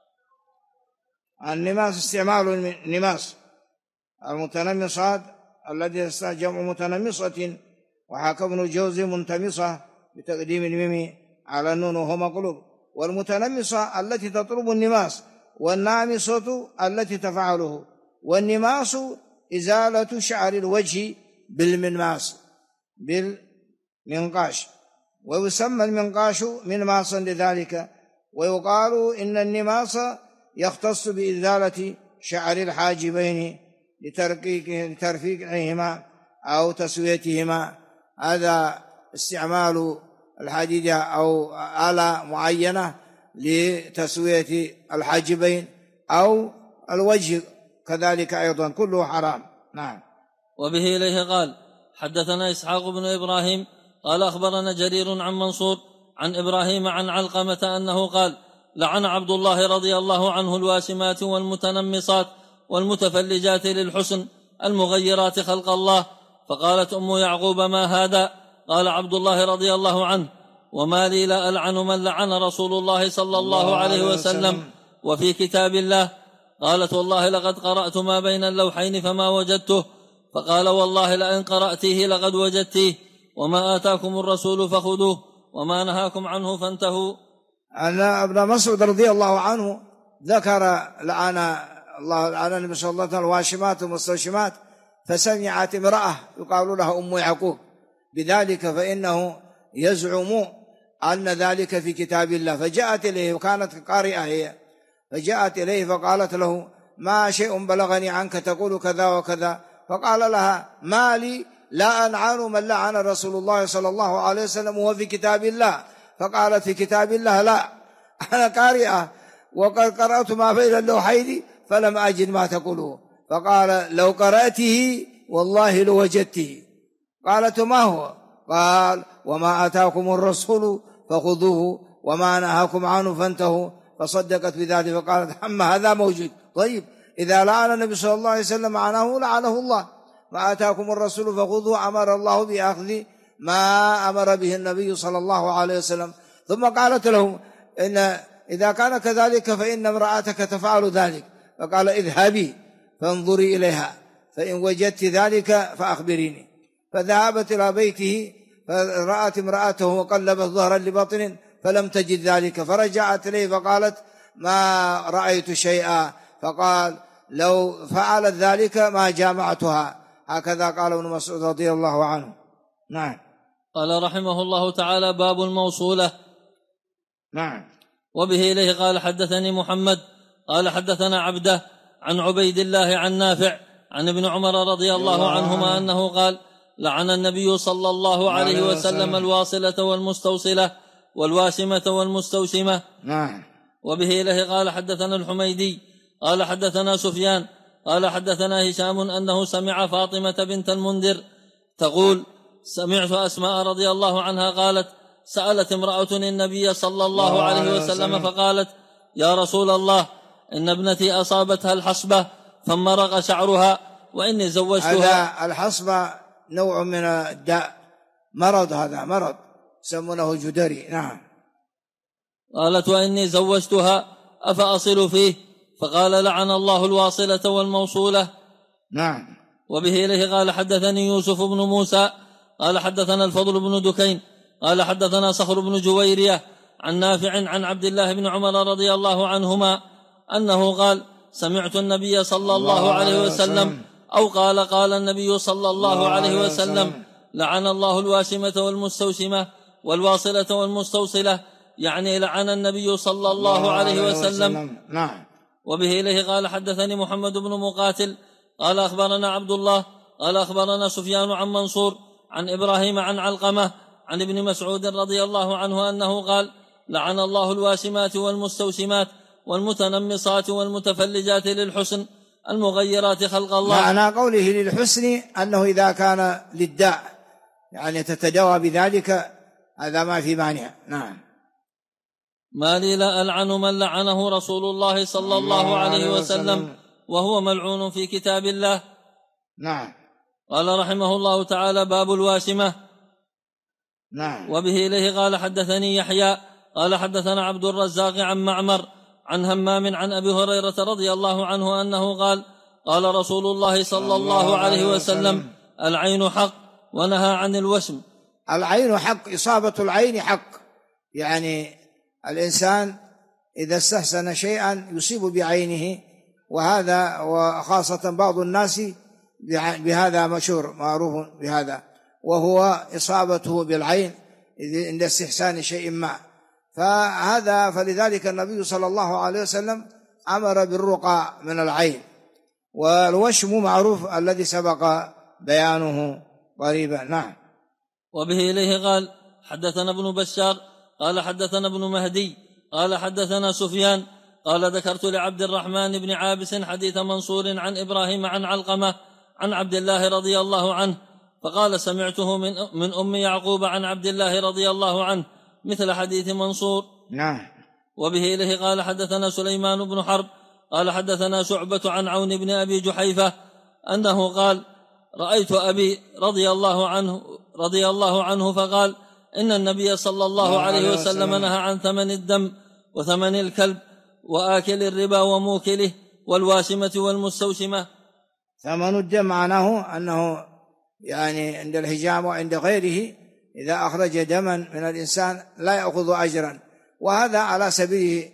النماس استعمال النماس المتنمصات الذي جمع متنمصة وحكى ابن الجوزي منتمصة بتقديم الميم على النون وهو مقلوب. والمتنمصة التي تطلب النماس والنامصة التي تفعله. والنماس إزالة شعر الوجه بالمنقاش ويسمى المنقاش منماصا لذلك. ويقال إن النماس يختص بإزالة شعر الحاجبين لترفيقهما أو تسويتهما. هذا استعمال الحديدة أو آلة معينة لتسوية الحاجبين أو الوجه كذلك أيضا كله حرام. نعم. وبه إليه قال حدثنا إسحاق بن إبراهيم قال أخبرنا جرير عن منصور عن إبراهيم عن علقمة أنه قال لعن عبد الله رضي الله عنه الواشمات والمتنمصات والمتفلجات للحسن المغيرات خلق الله. فقالت أم يعقوب ما هذا؟ قال عبد الله رضي الله عنه وما لي لا ألعن من لعن رسول الله صلى الله عليه وسلم وفي كتاب الله. قالت والله لقد قرأت ما بين اللوحين فما وجدته. فقال والله لئن قرأتيه لقد وجدتيه وما آتاكم الرسول فخذوه وما نهاكم عنه فانتهوا. أن ابن مسعود رضي الله عنه ذكر لعن النبي صلى الله عليه وسلم الواشمات والمستوشمات فسمعت امرأة يقال لها أم يعقوب بذلك فإنه يزعم أن ذلك في كتاب الله. فجاءت إليه وكانت قارئة هي فجاءت إليه فقالت له ما شيء بلغني عنك تقول كذا وكذا. فقال لها ما لي لا ألعن من لعن رسول الله صلى الله عليه وسلم وهو في كتاب الله. فقالت في كتاب الله لا أنا قارئة وقد قرأت ما بين اللوحين فلم أجد ما تقوله. فقال لو قرأته والله لوجدته. قالت ما هو؟ قال وما آتاكم الرسول فخذوه وما نهاكم عنه فانتهوا. فصدقت بذلك فقالت أما هذا موجود. طيب إذا لعن النبي صلى الله عليه وسلم معناه لعنه الله. ما آتاكم الرسول فخذوه أمر الله بأخذ ما أمر به النبي صلى الله عليه وسلم. ثم قالت له إن إذا كان كذلك فإن امرأتك تفعل ذلك. فقال اذهبي فانظري إليها فإن وجدت ذلك فأخبريني. فذهبت إلى بيته فرأت امرأته وقلبت ظهرا لبطن فلم تجد ذلك. فرجعت إليه فقالت ما رأيت شيئا. فقال لو فعلت ذلك ما جامعتها. هكذا قال ابن مسعود رضي الله عنه. نعم. قال رحمه الله تعالى باب الموصولة. نعم. وبه إليه قال حدثني محمد قال حدثنا عبده عن عبيد الله عن نافع عن ابن عمر رضي الله عنهما أنه قال لعن النبي صلى الله عليه وسلم الواصلة والمستوصلة والواشمة والمستوشمة. نعم. وبه إليه قال حدثنا الحميدي قال حدثنا سفيان قال حدثنا هشام أنه سمع فاطمة بنت المنذر تقول سمعت أسماء رضي الله عنها قالت سألت امرأة النبي صلى الله عليه وسلم فقالت يا رسول الله إن ابنتي أصابتها الحصبة فمرق شعرها وإني زوجتها. هذا الحصبة نوع من الداء مرض هذا مرض يسمونه جدري. نعم. قالت وإني زوجتها أفأصل فيه؟ فقال لعن الله الواصلة والموصولة. نعم. وبه إليه قال حدثني يوسف بن موسى قال حدثنا الفضل بن دكين قال حدثنا صخر بن جويرية عن نافع عن عبد الله بن عمر رضي الله عنهما أنه قال سمعت النبي صلى الله عليه وسلم أو قال النبي صلى الله عليه وسلم لعن الله الواشمة والمستوشمة والواصلة والمستوصلة يعني لعن النبي صلى الله عليه وسلم. نعم. وبه إليه قال حدثني محمد بن مقاتل قال أخبرنا عبد الله قال أخبرنا سفيان عن منصور عن إبراهيم عن علقمة عن ابن مسعود رضي الله عنه أنه قال: لعن الله الواشمات والمستوشمات والمتنمصات والمتفلجات للحسن المغيرات خلق الله. معنى قوله للحسن أنه إذا كان للداء يعني تتداوى بذلك هذا ما في مانع. نعم. ما لي لا ألعن من لعنه رسول الله صلى الله عليه وسلم وهو ملعون في كتاب الله. نعم. قال رحمه الله تعالى: باب الواشمة. نعم. وبه إليه قال حدثني يحيى قال حدثنا عبد الرزاق عن معمر عن همام عن أبي هريرة رضي الله عنه أنه قال: قال رسول الله صلى الله عليه وسلم: العين حق ونهى عن الوشم. العين حق، إصابة العين حق، يعني الإنسان إذا استحسن شيئا يصيب بعينه، وهذا وخاصة بعض الناس بهذا مشهور معروف بهذا، وهو إصابته بالعين عند استحسان شيء ما. فلذلك النبي صلى الله عليه وسلم أمر بالرقى من العين. والوشم معروف الذي سبق بيانه قريبا. نعم. وبه إليه قال حدثنا ابن بشار قال حدثنا ابن مهدي قال حدثنا سفيان قال: ذكرت لعبد الرحمن بن عابس حديث منصور عن إبراهيم عن علقمة عن عبد الله رضي الله عنه، فقال: سمعته من أم يعقوب عن عبد الله رضي الله عنه مثل حديث منصور. نعم. وبه إليه قال حدثنا سليمان بن حرب قال حدثنا شعبة عن عون بن أبي جحيفة أنه قال: رأيت أبي رضي الله عنه فقال: إن النبي صلى الله عليه وسلم نهى عن ثمن الدم وثمن الكلب وآكل الربا وموكله والواشمة والمستوشمة. ثمن الدم معناه أنه يعني عند الحجام وعند غيره إذا أخرج دما من الإنسان لا يأخذ أجرا، وهذا على سبيل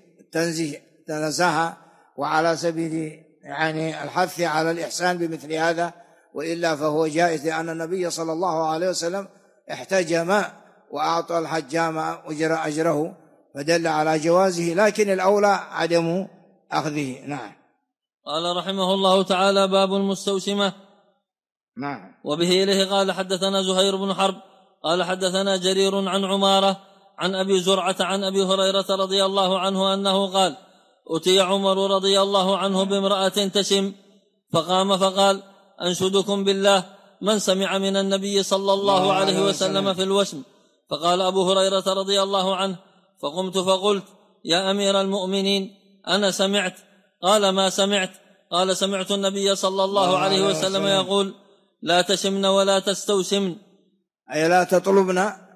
النزاهة وعلى سبيل يعني الحث على الإحسان بمثل هذا، وإلا فهو جائز، لأن النبي صلى الله عليه وسلم احتجم وأعطى الحجام أجره فدل على جوازه، لكن الأولى عدم أخذه. نعم. قال رحمه الله تعالى: باب المستوشمة. نعم. وبه إليه قال حدثنا زهير بن حرب قال حدثنا جرير عن عمارة عن أبي زرعة عن أبي هريرة رضي الله عنه أنه قال: أتي عمر رضي الله عنه بامرأة تشم فقام فقال: أنشدكم بالله من سمع من النبي صلى الله عليه وسلم في الوشم؟ فقال أبو هريرة رضي الله عنه: فقمت فقلت: يا أمير المؤمنين أنا سمعت. قال: ما سمعت؟ قال: سمعت النبي صلى الله عليه وسلم يقول: لا تشمن ولا تستوشمن، أي لا تطلبن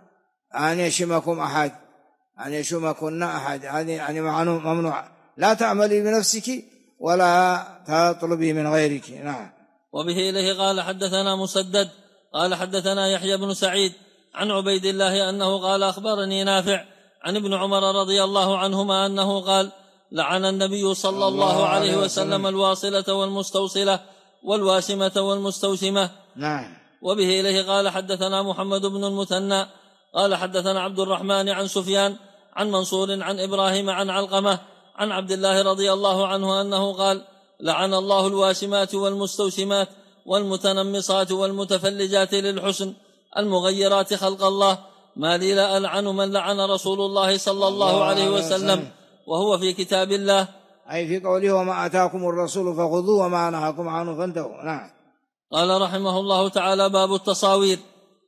أن يشمكم أحد، أن يشمكن أحد، هذه يعني ممنوع. لا تعملي بنفسك ولا تطلبي من غيرك. نعم. وبه إليه قال حدثنا مسدد قال حدثنا يحيى بن سعيد عن عبيد الله أنه قال: أخبرني نافع عن ابن عمر رضي الله عنهما أنه قال: لعن النبي صلى الله عليه وسلم الواصلة والمستوصلة والواشمة والمستوشمة. نعم. وبه إليه قال حدثنا محمد بن المثنى قال حدثنا عبد الرحمن عن سفيان عن منصور عن إبراهيم عن علقمة عن عبد الله رضي الله عنه أنه قال: لعن الله الواشمات والمستوشمات والمتنمصات والمتفلجات للحسن المغيرات خلق الله. ما لي لا ألعن من لعن رسول الله صلى الله عليه وسلم وهو في كتاب الله، أي في قوله: وما آتاكم الرسول فخذوه وما نهاكم عنه فانتهوا. نعم. قال رحمه الله تعالى: باب التصاوير.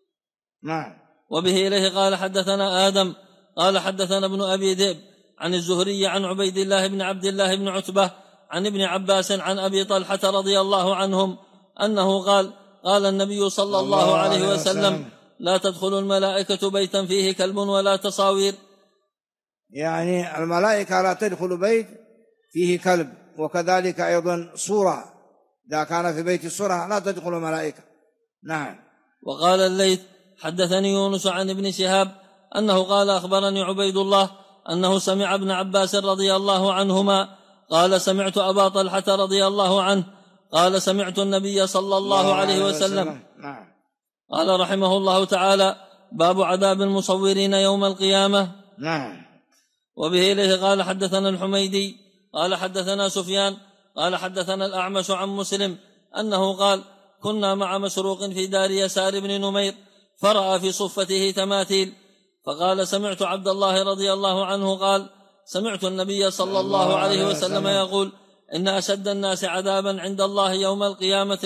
نعم. وبه إليه قال حدثنا آدم قال حدثنا ابن أبي ذئب عن الزهري عن عبيد الله بن عبد الله بن عتبة عن ابن عباس عن أبي طلحة رضي الله عنهم أنه قال: قال النبي صلى الله عليه وسلم: لا تدخل الملائكة بيتا فيه كلب ولا تصاوير. يعني الملائكة لا تدخل بيت فيه كلب، وكذلك أيضا صورة، إذا كان في بيت الصورة لا تدخل الملائكة. نعم. وقال الليث حدثني يونس عن ابن شهاب أنه قال: أخبرني عبيد الله أنه سمع ابن عباس رضي الله عنهما قال: سمعت أبا طلحة رضي الله عنه قال: سمعت النبي صلى الله عليه وسلم. نعم. قال رحمه الله تعالى: باب عذاب المصورين يوم القيامة. نعم. وبه إليه قال حدثنا الحميدي قال حدثنا سفيان قال حدثنا الأعمش عن مسلم أنه قال: كنا مع مسروق في دار يسار بن نمير فرأى في صفته تماثيل، فقال: سمعت عبد الله رضي الله عنه قال: سمعت النبي صلى الله عليه وسلم يقول: إن أشد الناس عذابا عند الله يوم القيامة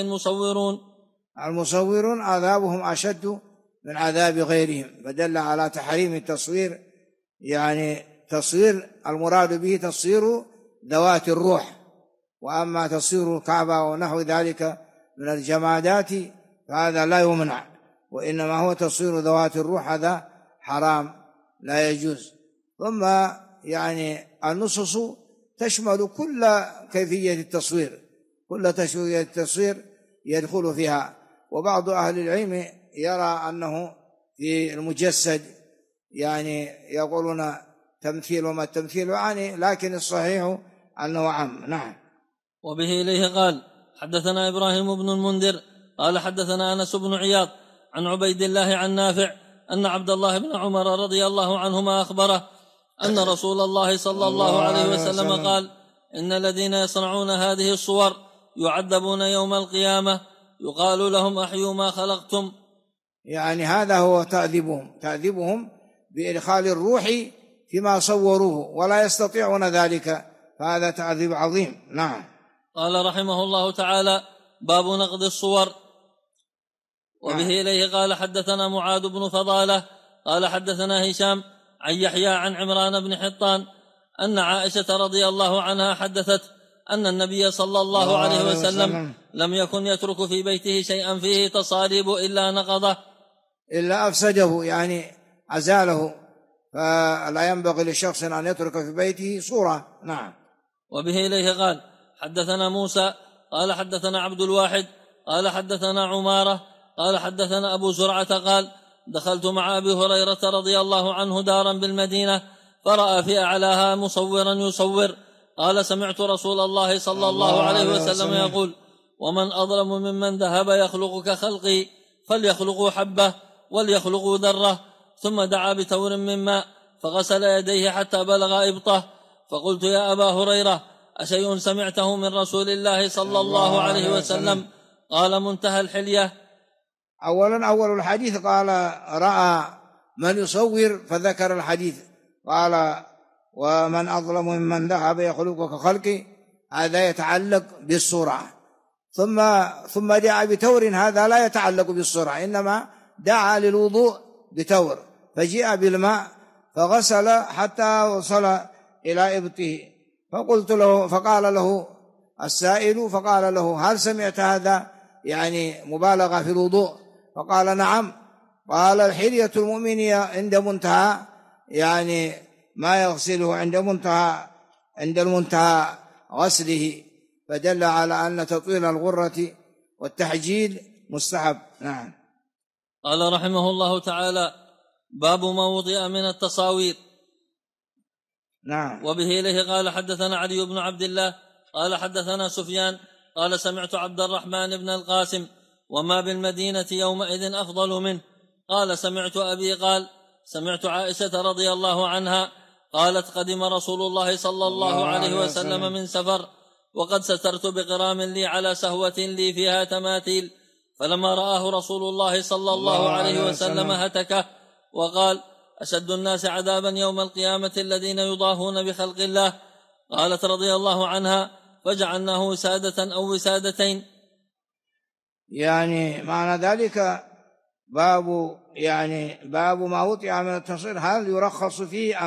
المصورون عذابهم أشد من عذاب غيرهم، فدل على تحريم التصوير. يعني تصوير المراد به تصوير ذوات الروح، وأما تصوير الكعبة ونحو ذلك من الجمادات فهذا لا يمنع، وإنما هو تصوير ذوات الروح، هذا حرام لا يجوز. ثم يعني النصوص تشمل كل كيفية التصوير، كل كيفية التصوير يدخل فيها. وبعض أهل العلم يرى أنه في المجسد يعني يقولون تمثيل وما التمثيل يعني، لكن الصحيح أنه عام. نعم. وبه إليه قال: حدثنا إبراهيم بن المنذر قال: حدثنا أنس بن عياض عن عبيد الله عن نافع أن عبد الله بن عمر رضي الله عنهما أخبره أن رسول الله صلى الله عليه وسلم قال: إن الذين يصنعون هذه الصور يعذبون يوم القيامة، يقال لهم: أحيوا ما خلقتم. يعني هذا هو تأديبهم بإدخال الروح فيما صوروه ولا يستطيعون ذلك، فهذا تعذيب عظيم. نعم. قال رحمه الله تعالى: باب نقض الصور. وبه إليه قال: حدثنا معاذ بن فضالة قال: حدثنا هشام عن يحيى عن عمران بن حطان أن عائشة رضي الله عنها حدثت أن النبي صلى الله عليه وسلم لم يكن يترك في بيته شيئا فيه تصاريب إلا نقضه، إلا أفسده، يعني أزاله، فلا ينبغي لشخص أن يترك في بيته صورة. نعم. وبه إليه قال: حدثنا موسى قال: حدثنا عبد الواحد قال: حدثنا عمارة قال: حدثنا أبو زرعة قال: دخلت مع أبي هريرة رضي الله عنه دارا بالمدينة، فرأى في أعلاها مصورا يصور، قال: سمعت رسول الله صلى الله عليه وسلم يقول: ومن أظلم ممن ذهب يخلق كخلقي، فليخلقوا حبة وليخلقوا ذرة. ثم دعا بتور من ماء فغسل يديه حتى بلغ إبطه، فقلت: يا أبا هريرة، أشيء سمعته من رسول الله صلى الله عليه وسلم؟ قال: منتهى الحلية. أول الحديث قال: رأى من يصور، فذكر الحديث، قال: ومن أظلم ممن ذهب يخلق كخلقي، هذا يتعلق بالصورة. ثم دعا بتور، هذا لا يتعلق بالصورة، إنما دعا للوضوء بتور، فجاء بالماء فغسل حتى وصل إلى إبطه. فقال له السائل، فقال له: هل سمعت هذا؟ يعني مبالغة في الوضوء. فقال: نعم. قال: الحلية المؤمن عند منتهى، يعني ما يغسله عند المنتهى غسله، فدل على أن تطويل الغرة والتحجيل مستحب. نعم. قال رحمه الله تعالى: باب ما وضع من التصاوير. نعم. وبه إليه قال: حدثنا علي بن عبد الله قال: حدثنا سفيان قال: سمعت عبد الرحمن بن القاسم: وما بالمدينة يومئذ أفضل منه. قال: سمعت أبي قال: سمعت عائشة رضي الله عنها قالت: قدم رسول الله صلى الله عليه وسلم من سفر، وقد سترت بقرام لي على سهوة لي فيها تماثيل، فلما رآه رسول الله صلى الله عليه وسلم هتكه وقال: أشد الناس عذابا يوم القيامة الذين يضاهون بخلق الله. قالت رضي الله عنها: فجعلناه وسادة أو وسادتين. يعني معنى ذلك باب ما وضع من التصوير، هل يرخص فيه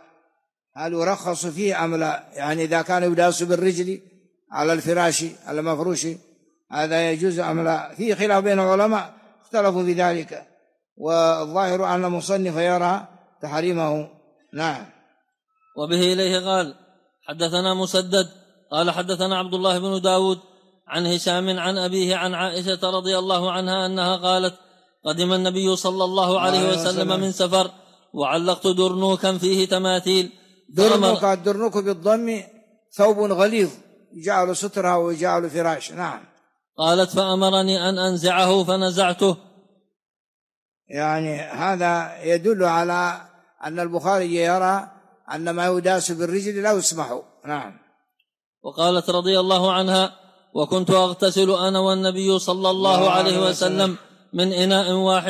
أم لا؟ يعني إذا كان يداس بالرجل على الفراش على المفروش، هذا يجوز أم لا؟ فيه خلاف بين العلماء، اختلفوا في ذلك، والظاهر أن المصنف يرى تحريمه. نعم. وبه إليه قال: حدثنا مسدد قال: حدثنا عبد الله بن داود عن هشام عن أبيه عن عائشة رضي الله عنها أنها قالت: قدم النبي صلى الله عليه وسلم من سفر، وعلقت درنوكا فيه تماثيل. الدرنوك بالضم ثوب غليظ يجعل سترها ويجعل فراش. نعم. قالت: فأمرني أن أنزعه فنزعته. يعني هذا يدل على أن البخاري يرى أن ما يداس بالرجل لا يسمح. نعم. وقالت رضي الله عنها: وكنت أغتسل أنا والنبي صلى الله عليه وسلم من إناء واحد،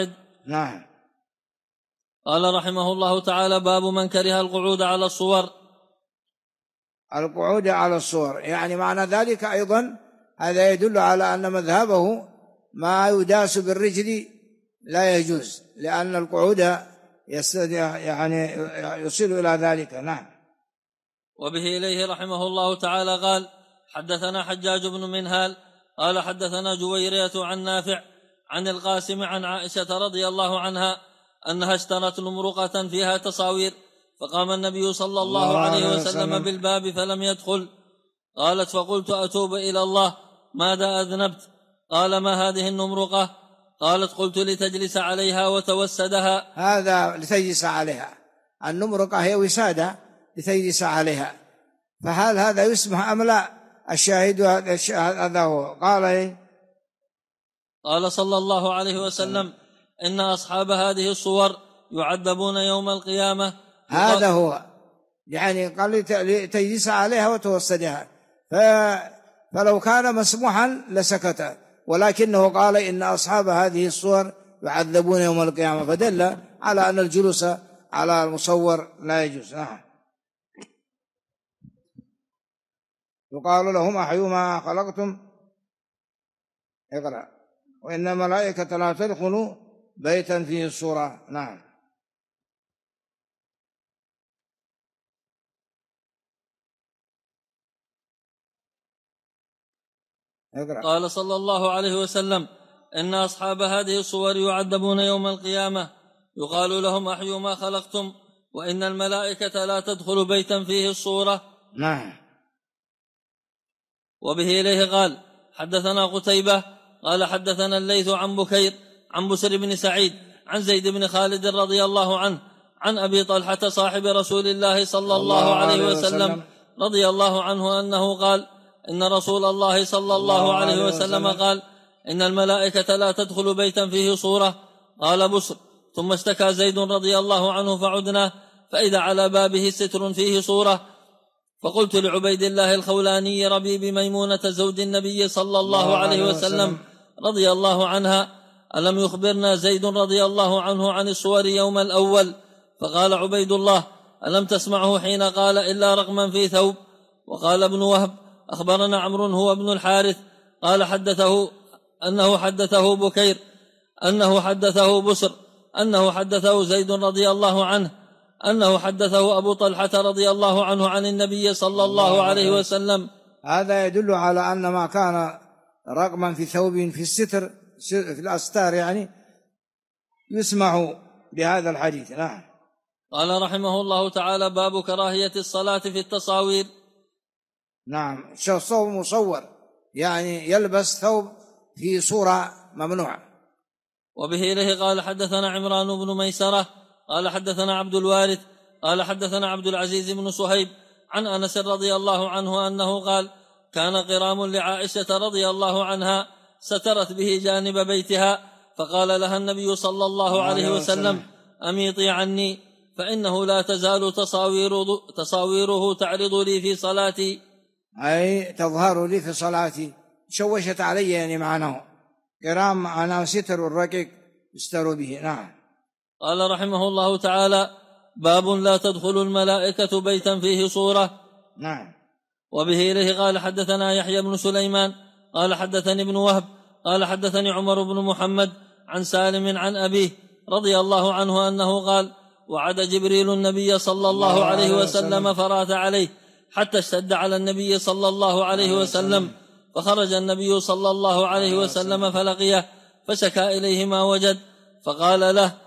نعم. قال رحمه الله تعالى: باب من كره القعود على الصور. القعود على الصور يعني معنى ذلك أيضا هذا يدل على أن مذهبه ما يداس بالرجل لا يجوز، لأن القعود يعني يصل إلى ذلك. نعم. وبه إليه رحمه الله تعالى قال: حدثنا حجاج بن منهال قال حدثنا جويرية عن نافع عن القاسم عن عائشة رضي الله عنها أنها اشترت نمرقة فيها تصاوير، فقام النبي صلى الله عليه وسلم بالباب فلم يدخل. قالت: فقلت: أتوب إلى الله، ماذا أذنبت؟ قال: ما هذه النمرقة؟ قالت: قلت: لتجلس عليها وتوسدها. هذا لتجلس عليها، النمرقة هي وسادة لتجلس عليها، فهل هذا يسمح أم لا؟ الشاهد هذا هو. قال إيه؟ قال صلى الله عليه وسلم: إن أصحاب هذه الصور يعذبون يوم القيامة. هذا هو، يعني قال لتجلس عليها وتوسدها، فلو كان مسموحا لسكت، ولكنه قال إن أصحاب هذه الصور يعذبون يوم القيامة، فدل على أن الجلوس على المصور لا يجوز. نعم. يقال لهم: أحيوا ما خلقتم، اقرأ: وإن الملائكة لا تدخل بيتا فيه الصورة. نعم. اقرأ. قال صلى الله عليه وسلم: إن أصحاب هذه الصور يعذبون يوم القيامة، يقال لهم: أحيوا ما خلقتم، وإن الملائكة لا تدخل بيتا فيه الصورة. نعم. وبه إليه قال: حدثنا قتيبة قال حدثنا الليث عن بكير عن بسر بن سعيد عن زيد بن خالد رضي الله عنه عن أبي طلحة صاحب رسول الله صلى الله عليه وسلم رضي الله عنه أنه قال: إن رسول الله صلى الله عليه وسلم قال: إن الملائكة لا تدخل بيتا فيه صورة. قال بسر: ثم اشتكى زيد رضي الله عنه فعدنا، فإذا على بابه ستر فيه صورة. فقلت لعبيد الله الخولاني ربيب ميمونة زوج النبي صلى الله عليه وسلم رضي الله عنها: ألم يخبرنا زيد رضي الله عنه عن الصور يوم الأول؟ فقال عبيد الله: ألم تسمعه حين قال: إلا رقما في ثوب؟ وقال ابن وهب: أخبرنا عمرو هو ابن الحارث قال أنه حدثه بكير أنه حدثه بسر أنه حدثه زيد رضي الله عنه أنه حدثه أبو طلحة رضي الله عنه عن النبي صلى الله عليه وسلم. هذا يدل على أن ما كان رقما في ثوب في الستر في الأستار يعني يسمع بهذا الحديث. نعم. قال رحمه الله تعالى: باب كراهية الصلاة في التصاوير. نعم. الثوب مصور يعني يلبس ثوب في صورة ممنوعة. وبه إليه قال: حدثنا عمران بن ميسرة قال حدثنا عبد الوارث قال حدثنا عبد العزيز بن صهيب عن أنس رضي الله عنه أنه قال: كان قرام لعائشة رضي الله عنها سترت به جانب بيتها، فقال لها النبي صلى الله عليه وسلم: أميطي عني، فإنه لا تزال تصاويره تعرض لي في صلاتي، أي تظهر لي في صلاتي، شوشت علي يعني معناه. قرام معناه ستر والرقيق يستر به. نعم. قال رحمه الله تعالى: باب لا تدخل الملائكة بيتا فيه صورة. نعم. وبه إليه قال: حدثنا يحيى بن سليمان قال حدثني ابن وهب قال حدثني عمر بن محمد عن سالم عن أبيه رضي الله عنه أنه قال: وعد جبريل النبي صلى الله عليه وسلم فرات عليه حتى اشتد على النبي صلى الله عليه وسلم، فخرج النبي صلى الله عليه وسلم فلقيه فشكى إليه ما وجد، فقال له: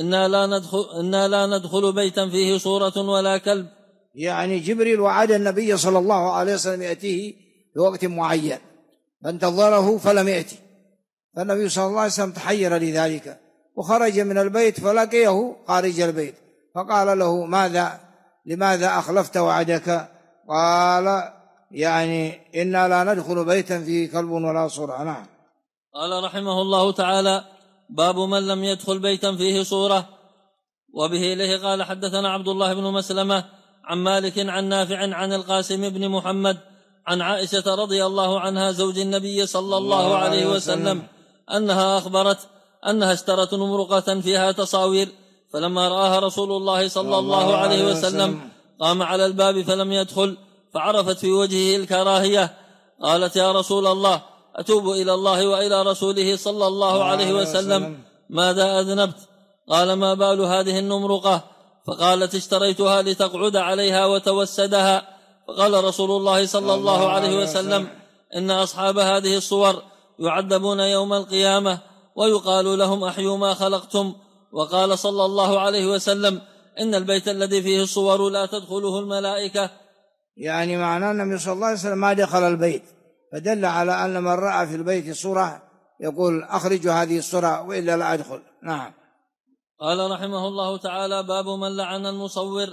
إنا لا ندخل بيتا فيه صورة ولا كلب. يعني جبريل وعد النبي صلى الله عليه وسلم يأتيه في وقت معين، فانتظره فلم يأتي، فالنبي صلى الله عليه وسلم تحير لذلك، وخرج من البيت فلقيه خارج البيت، فقال له: لماذا أخلفت وعدك؟ قال: يعني إنا لا ندخل بيتا فيه كلب ولا صورة. نعم. قال رحمه الله تعالى: باب من لم يدخل بيتا فيه صورة. وبه إليه قال: حدثنا عبد الله بن مسلمة عن مالك عن نافع عن القاسم بن محمد عن عائشة رضي الله عنها زوج النبي صلى الله عليه وسلم أنها أخبرت أنها اشترت نمرقة فيها تصاوير، فلما رآها رسول الله صلى الله عليه وسلم قام على الباب فلم يدخل، فعرفت في وجهه الكراهية، قالت: يا رسول الله، أتوب إلى الله وإلى رسوله صلى الله عليه وسلم، ماذا أذنبت؟ قال: ما بال هذه النمرقة؟ فقالت: اشتريتها لتقعد عليها وتوسدها. فقال رسول الله صلى الله عليه وسلم: إن أصحاب هذه الصور يعذبون يوم القيامة ويقال لهم: أحيوا ما خلقتم. وقال صلى الله عليه وسلم: إن البيت الذي فيه الصور لا تدخله الملائكة. يعني معناه النبي صلى الله عليه وسلم ما دخل البيت، فدل على أن من رأى في البيت صورة يقول: أخرجوا هذه الصورة وإلا لا أدخل. نعم. قال رحمه الله تعالى: باب من لعن المصور.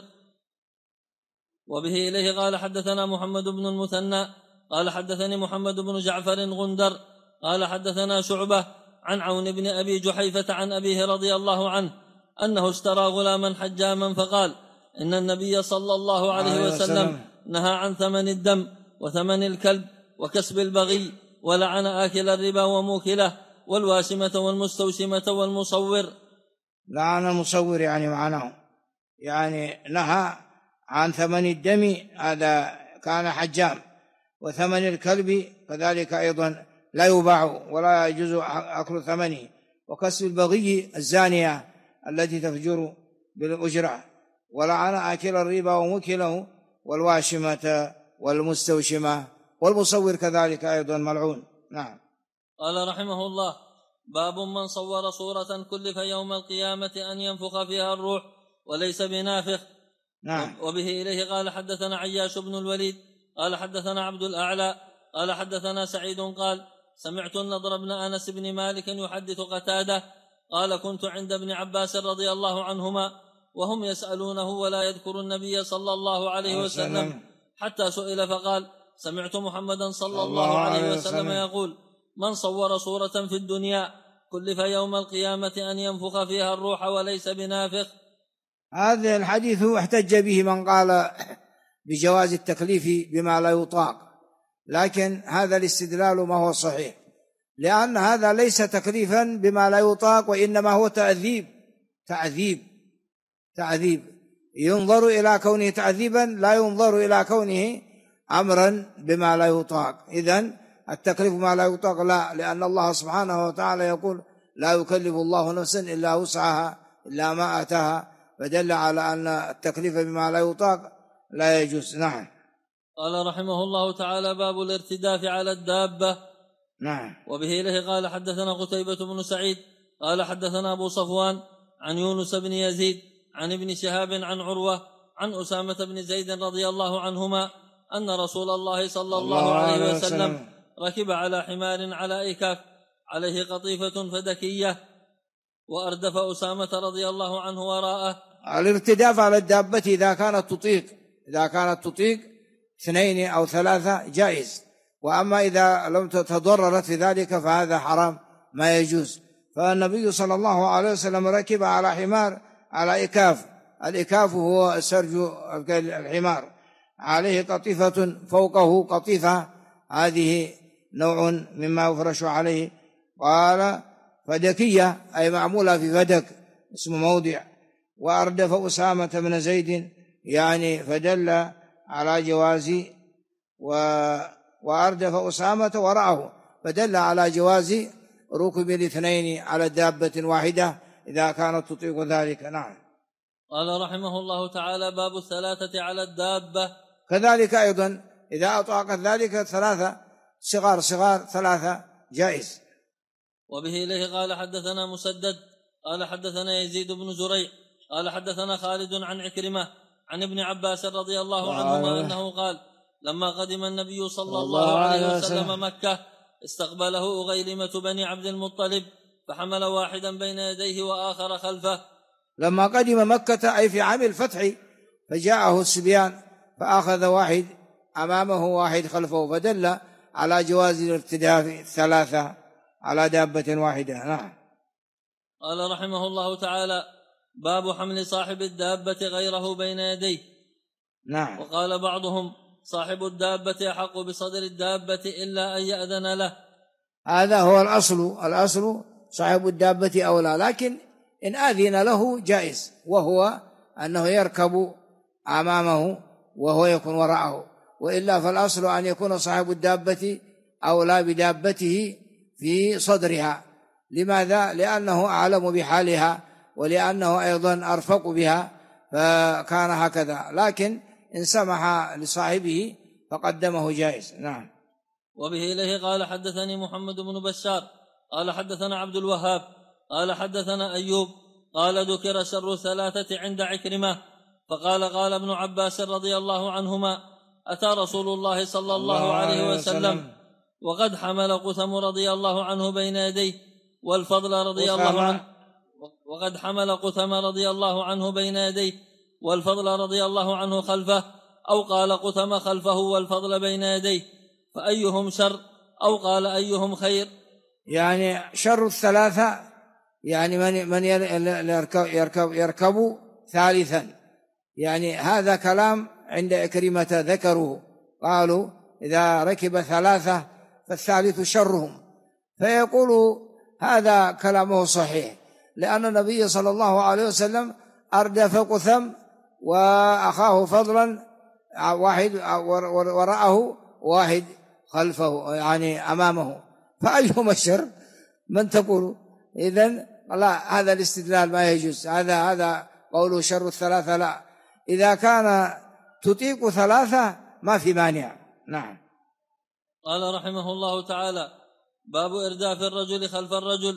وبه إليه قال حدثنا محمد بن المثنى قال حدثني محمد بن جعفر غندر قال حدثنا شعبة عن عون بن أبي جحيفة عن أبيه رضي الله عنه أنه اشترى غلاما حجاما، فقال: إن النبي صلى الله عليه وسلم نهى عن ثمن الدم وثمن الكلب وكسب البغي، ولعن آكل الربا وموكله والواشمة والمستوشمة والمصور. لعن المصور يعني معناه يعني نهى عن ثمن الدم، هذا كان حجام، وثمن الكلب كذلك أيضا لا يباع ولا يجوز أكل ثمنه، وكسب البغي الزانية التي تفجر بالأجرة، ولعن آكل الربا وموكله والواشمة والمستوشمة والمصور كذلك أيضا ملعون. نعم. قال رحمه الله: باب من صور صورة كلف يوم القيامة أن ينفخ فيها الروح وليس بنافخ. نعم. وبه إليه قال حدثنا عياش بن الوليد قال حدثنا عبد الأعلى قال حدثنا سعيد قال: سمعت النضر بن أنس بن مالك يحدث قتادة قال: كنت عند ابن عباس رضي الله عنهما وهم يسألونه ولا يذكر النبي صلى الله عليه وسلم، حتى سئل فقال: سمعت محمدا صلى الله عليه وسلم يقول: من صور صورة في الدنيا كلف يوم القيامة أن ينفخ فيها الروح وليس بنافخ. هذا الحديث احتج به من قال بجواز التكليف بما لا يطاق، لكن هذا الاستدلال ما هو صحيح، لأن هذا ليس تكليفا بما لا يطاق، وإنما هو تعذيب ينظر إلى كونه تعذيبا، لا ينظر إلى كونه أمرا بما لا يطاق. إذن التكليف ما لا يطاق لا، لأن الله سبحانه وتعالى يقول: لا يكلف الله نفسا إلا وسعها إلا ما آتاها، فدل على أن التكليف بما لا يطاق لا يجوز. نعم. قال رحمه الله تعالى: باب الارتداف على الدابة. نعم. وبه إليه قال حدثنا قتيبة بن سعيد قال حدثنا أبو صفوان عن يونس بن يزيد عن ابن شهاب عن عروة عن أسامة بن زيد رضي الله عنهما أن رسول الله صلى الله عليه وسلم ركب على حمار على إكاف عليه قطيفة فدكية، وأردف أسامة رضي الله عنه وراءه. الارتداف على الدابة إذا كانت تطيق 2 أو 3 جائز، وأما إذا لم تضررت في ذلك فهذا حرام ما يجوز. فالنبي صلى الله عليه وسلم ركب على حمار على إكاف، الإكاف هو سرج الحمار، عليه قطيفة فوقه قطيفة، هذه نوع مما يفرش عليه. قال: فدكية أي معمولة في فدك اسم موضع. وأردف أسامة بن زيد يعني فدل على جواز، وأردف أسامة وراءه فدل على جواز ركوب 2 على دابة واحدة إذا كانت تطيق ذلك. نعم. قال رحمه الله تعالى: باب 3 على الدابة. كذلك أيضا إذا أطاقت ذلك 3 صغار 3 جائز. وبه إليه قال حدثنا مسدد قال حدثنا يزيد بن زريع قال حدثنا خالد عن عكرمة عن ابن عباس رضي الله عنهما أنه قال: لما قدم النبي صلى الله عليه وسلم مكة استقبله أغيلمة بني عبد المطلب، فحمل واحدا بين يديه وآخر خلفه. لما قدم مكة أي في عام الفتح، فجاءه الصبيان فأخذ واحد أمامه واحد خلفه، فدل على جواز الارتداف 3 على دابة واحدة. نعم. قال رحمه الله تعالى: باب حمل صاحب الدابة غيره بين يديه. نعم. وقال بعضهم: صاحب الدابة أحق بصدر الدابة إلا أن يأذن له. هذا هو الأصل صاحب الدابة أولى، لكن إن آذن له جائز، وهو أنه يركب أمامه وهو يكون وراءه، وإلا فالأصل أن يكون صاحب الدابة أولى بدابته في صدرها. لماذا؟ لأنه أعلم بحالها، ولأنه أيضا أرفق بها، فكان هكذا. لكن إن سمح لصاحبه فقدمه جائز. نعم. وبه إليه قال حدثني محمد بن بشار قال حدثنا عبد الوهاب قال حدثنا أيوب قال ذكر شر الثلاثة عند عكرمة فقال قال ابن عباس رضي الله عنهما أتى رسول الله صلى الله عليه وسلم وقد حمل قثم رضي الله عنه بين يديه والفضل رضي الله عنه وقد حمل قثم رضي الله عنه بين يديه والفضل رضي الله عنه خلفه، أو قال قثم خلفه والفضل بين يديه، فأيهم شر؟ أو قال أيهم خير؟ يعني شر الثلاثة يعني من يركب ثالثا، يعني هذا كلام عند إكرمة ذكروه، قالوا إذا ركب ثلاثة فالثالث شرهم، فيقول هذا كلامه صحيح، لأن النبي صلى الله عليه وسلم أردف قثم وأخاه فضلا واحد وراءه واحد خلفه يعني أمامه، فأيهما الشر؟ من تقول؟ إذن لا، هذا الاستدلال ما يجوز، هذا قوله شر الثلاثة لا، إذا كان تطيق ثلاثة ما في مانع. نعم. قال رحمه الله تعالى باب إرداف الرجل خلف الرجل.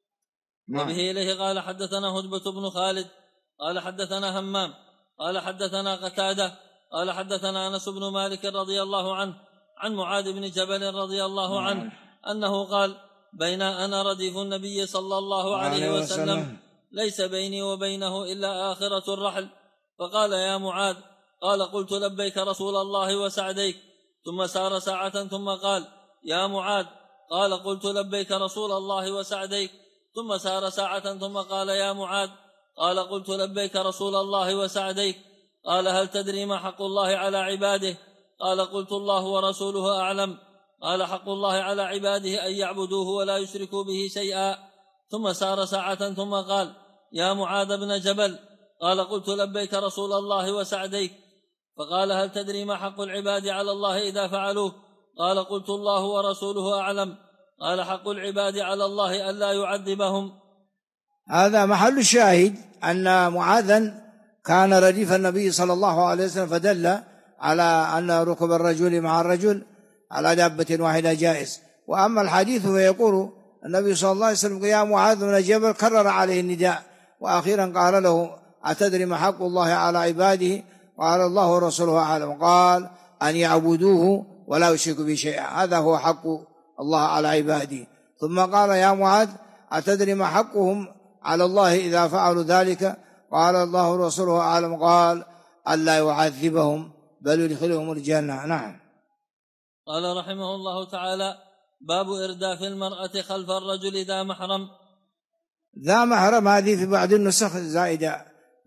وبه إليه قال حدثنا هدبة بن خالد قال حدثنا همام قال حدثنا قتادة قال حدثنا أنس بن مالك رضي الله عنه عن معاذ بن جبل رضي الله عنه أنه قال بين أنا رديف النبي صلى الله عليه وسلم ليس بيني وبينه إلا آخرة الرحل، فقال يا معاذ، قال قلت لبيك رسول الله وسعديك، ثم سار ساعة ثم قال يا معاذ، قال قلت لبيك رسول الله وسعديك، ثم سار ساعة ثم قال يا معاذ، قال قلت لبيك رسول الله وسعديك، قال هل تدري ما حق الله على عباده؟ قال قلت الله ورسوله أعلم، قال حق الله على عباده أن يعبدوه ولا يشركوا به شيئا، ثم سار ساعة ثم قال يا معاذ بن جبل، قال قلت لبيك رسول الله وسعديك، فقال هل تدري ما حق العباد على الله إذا فعلوه؟ قال قلت الله ورسوله أعلم، قال حق العباد على الله ألا يعذبهم. هذا محل الشاهد أن معاذا كان رديف النبي صلى الله عليه وسلم، فدل على أن ركب الرجل مع الرجل على دابة واحدة جائز. وأما الحديث فيقول النبي صلى الله عليه وسلم يا معاذ بن جبل، كرر عليه النداء، وأخيرا قال له أتدري ما حق الله على عباده؟ قال الله ورسوله أعلم، قال أن يعبدوه ولا يشركوا به شيئا، هذا هو حق الله على عباده. ثم قال يا معاذ أتدري ما حقهم على الله إذا فعلوا ذلك؟ قال الله ورسوله أعلم، قال ألا يعذبهم بل يدخلهم الجنة. نعم. قال رحمه الله تعالى باب إرداف المرأة خلف الرجل ذا محرم. ذا محرم هذه في بعض النسخ زائدة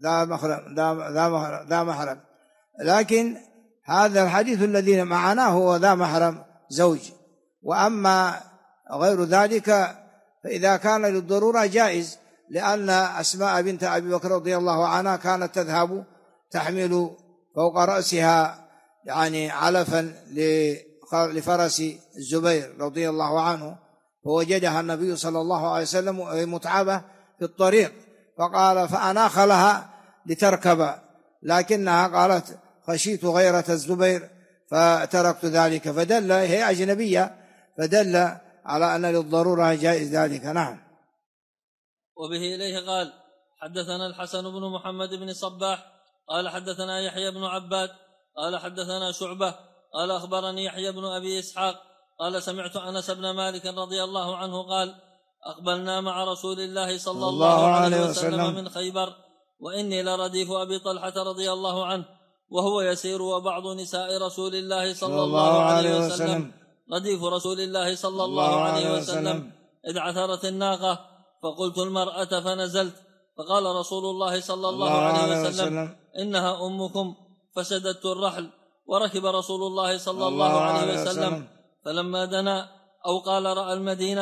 ذا محرم، لكن هذا الحديث الذي معناه هو ذا محرم زوج، وأما غير ذلك فإذا كان للضرورة جائز، لأن أسماء بنت أبي بكر رضي الله عنها كانت تذهب تحمل فوق رأسها يعني علفا لفرس الزبير رضي الله عنه، فوجدها النبي صلى الله عليه وسلم متعبة في الطريق، فقال فأناخ لها لتركب، لكنها قالت خشيت غيرة الزبير فتركت ذلك، فدل هي أجنبية، فدل على أن للضرورة جائز ذلك. نعم. وبه إليه قال حدثنا الحسن بن محمد بن صباح قال حدثنا يحيى بن عباد قال حدثنا شعبة قال أخبرني يحيى بن أبي إسحاق قال سمعت أنس بن مالك رضي الله عنه قال أقبلنا مع رسول الله صلى الله عليه وسلم من خيبر، وإني لرديف أبي طلحة رضي الله عنه وهو يسير، وبعض نساء رسول الله صلى الله عليه وسلم رديف رسول الله صلى الله عليه وسلم إذ عثرت الناقة، فقلت المرأة فنزلت، فقال رسول الله صلى الله عليه وسلم إنها أمكم، فشددت الرحل، وركب رسول الله صلى الله عليه وسلم، فلما دنا أو قال رأى المدينة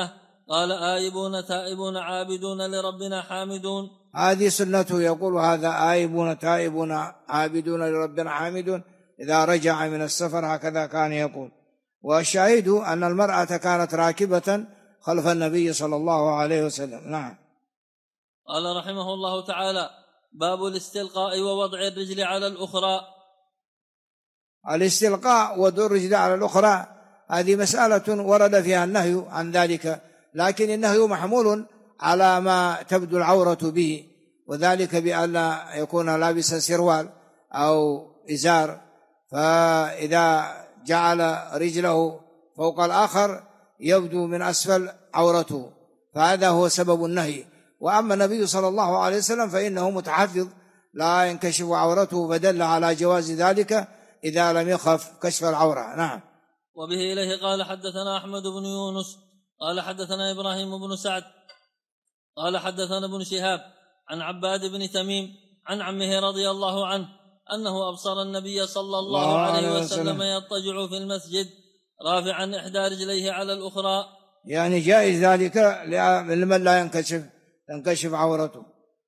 قال آيبون تائبون عابدون لربنا حامدون. هذه سنته، يقول هذا آيبون تائبون عابدون لربنا حامدون إذا رجع من السفر، هكذا كان يقول. والشاهد أن المرأة كانت راكبة خلف النبي صلى الله عليه وسلم. نعم. قال رحمه الله تعالى: باب الاستلقاء ووضع الرجل على الأخرى. الاستلقاء ووضع الرجل على الأخرى هذه مسألة ورد فيها النهي عن ذلك، لكن النهي محمول على ما تبدو العورة به، وذلك بأن لا يكون لابسا سروال أو إزار، فإذا جعل رجله فوق الآخر يبدو من أسفل عورته، فهذا هو سبب النهي. وأما النبي صلى الله عليه وسلم فإنه متحفظ لا ينكشف عورته، فدل على جواز ذلك إذا لم يخف كشف العورة. نعم. وبه إليه قال حدثنا أحمد بن يونس قال حدثنا إبراهيم بن سعد قال حدثنا ابن شهاب عن عباد بن تميم عن عمه رضي الله عنه أنه أبصر النبي صلى الله عليه وسلم يضطجع في المسجد رافعا إحدى رجليه على الأخرى، يعني جائز ذلك لمن لا تنكشف عورته.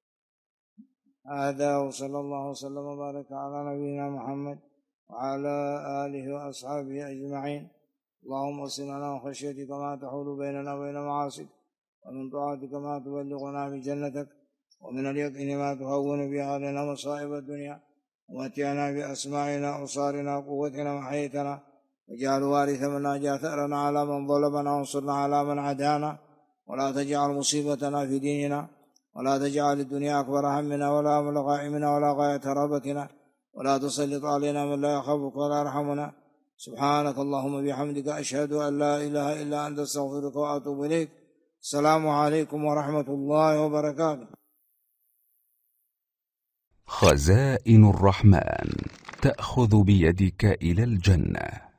هذا وصلى الله وسلم وبارك على نبينا محمد وعلى آله وأصحابه أجمعين. اللهم اغفر لنا من خشيتك ما تحول بيننا وبين معاصيك، ومن طاعتك ما تبلغنا بجنتك، ومن اليقين ما تهون به علينا مصائب الدنيا، ومتعنا بأسماعنا وأبصارنا وقوتنا ما أحييتنا، واجعل وارث منا، اجعل ثأرنا على من ظلمنا، وانصرنا على من عادانا، ولا تجعل مصيبتنا في ديننا، ولا تجعل الدنيا أكبر همنا ولا مبلغ علمنا ولا غاية رغبتنا، ولا تسلط علينا من لا يخافك ولا يرحمنا. سبحانك اللهم بحمدك، أشهد أن لا إله إلا أنت، استغفرك وأتوب إليك. السلام عليكم ورحمة الله وبركاته. خزائن الرحمن تأخذ بيدك إلى الجنة.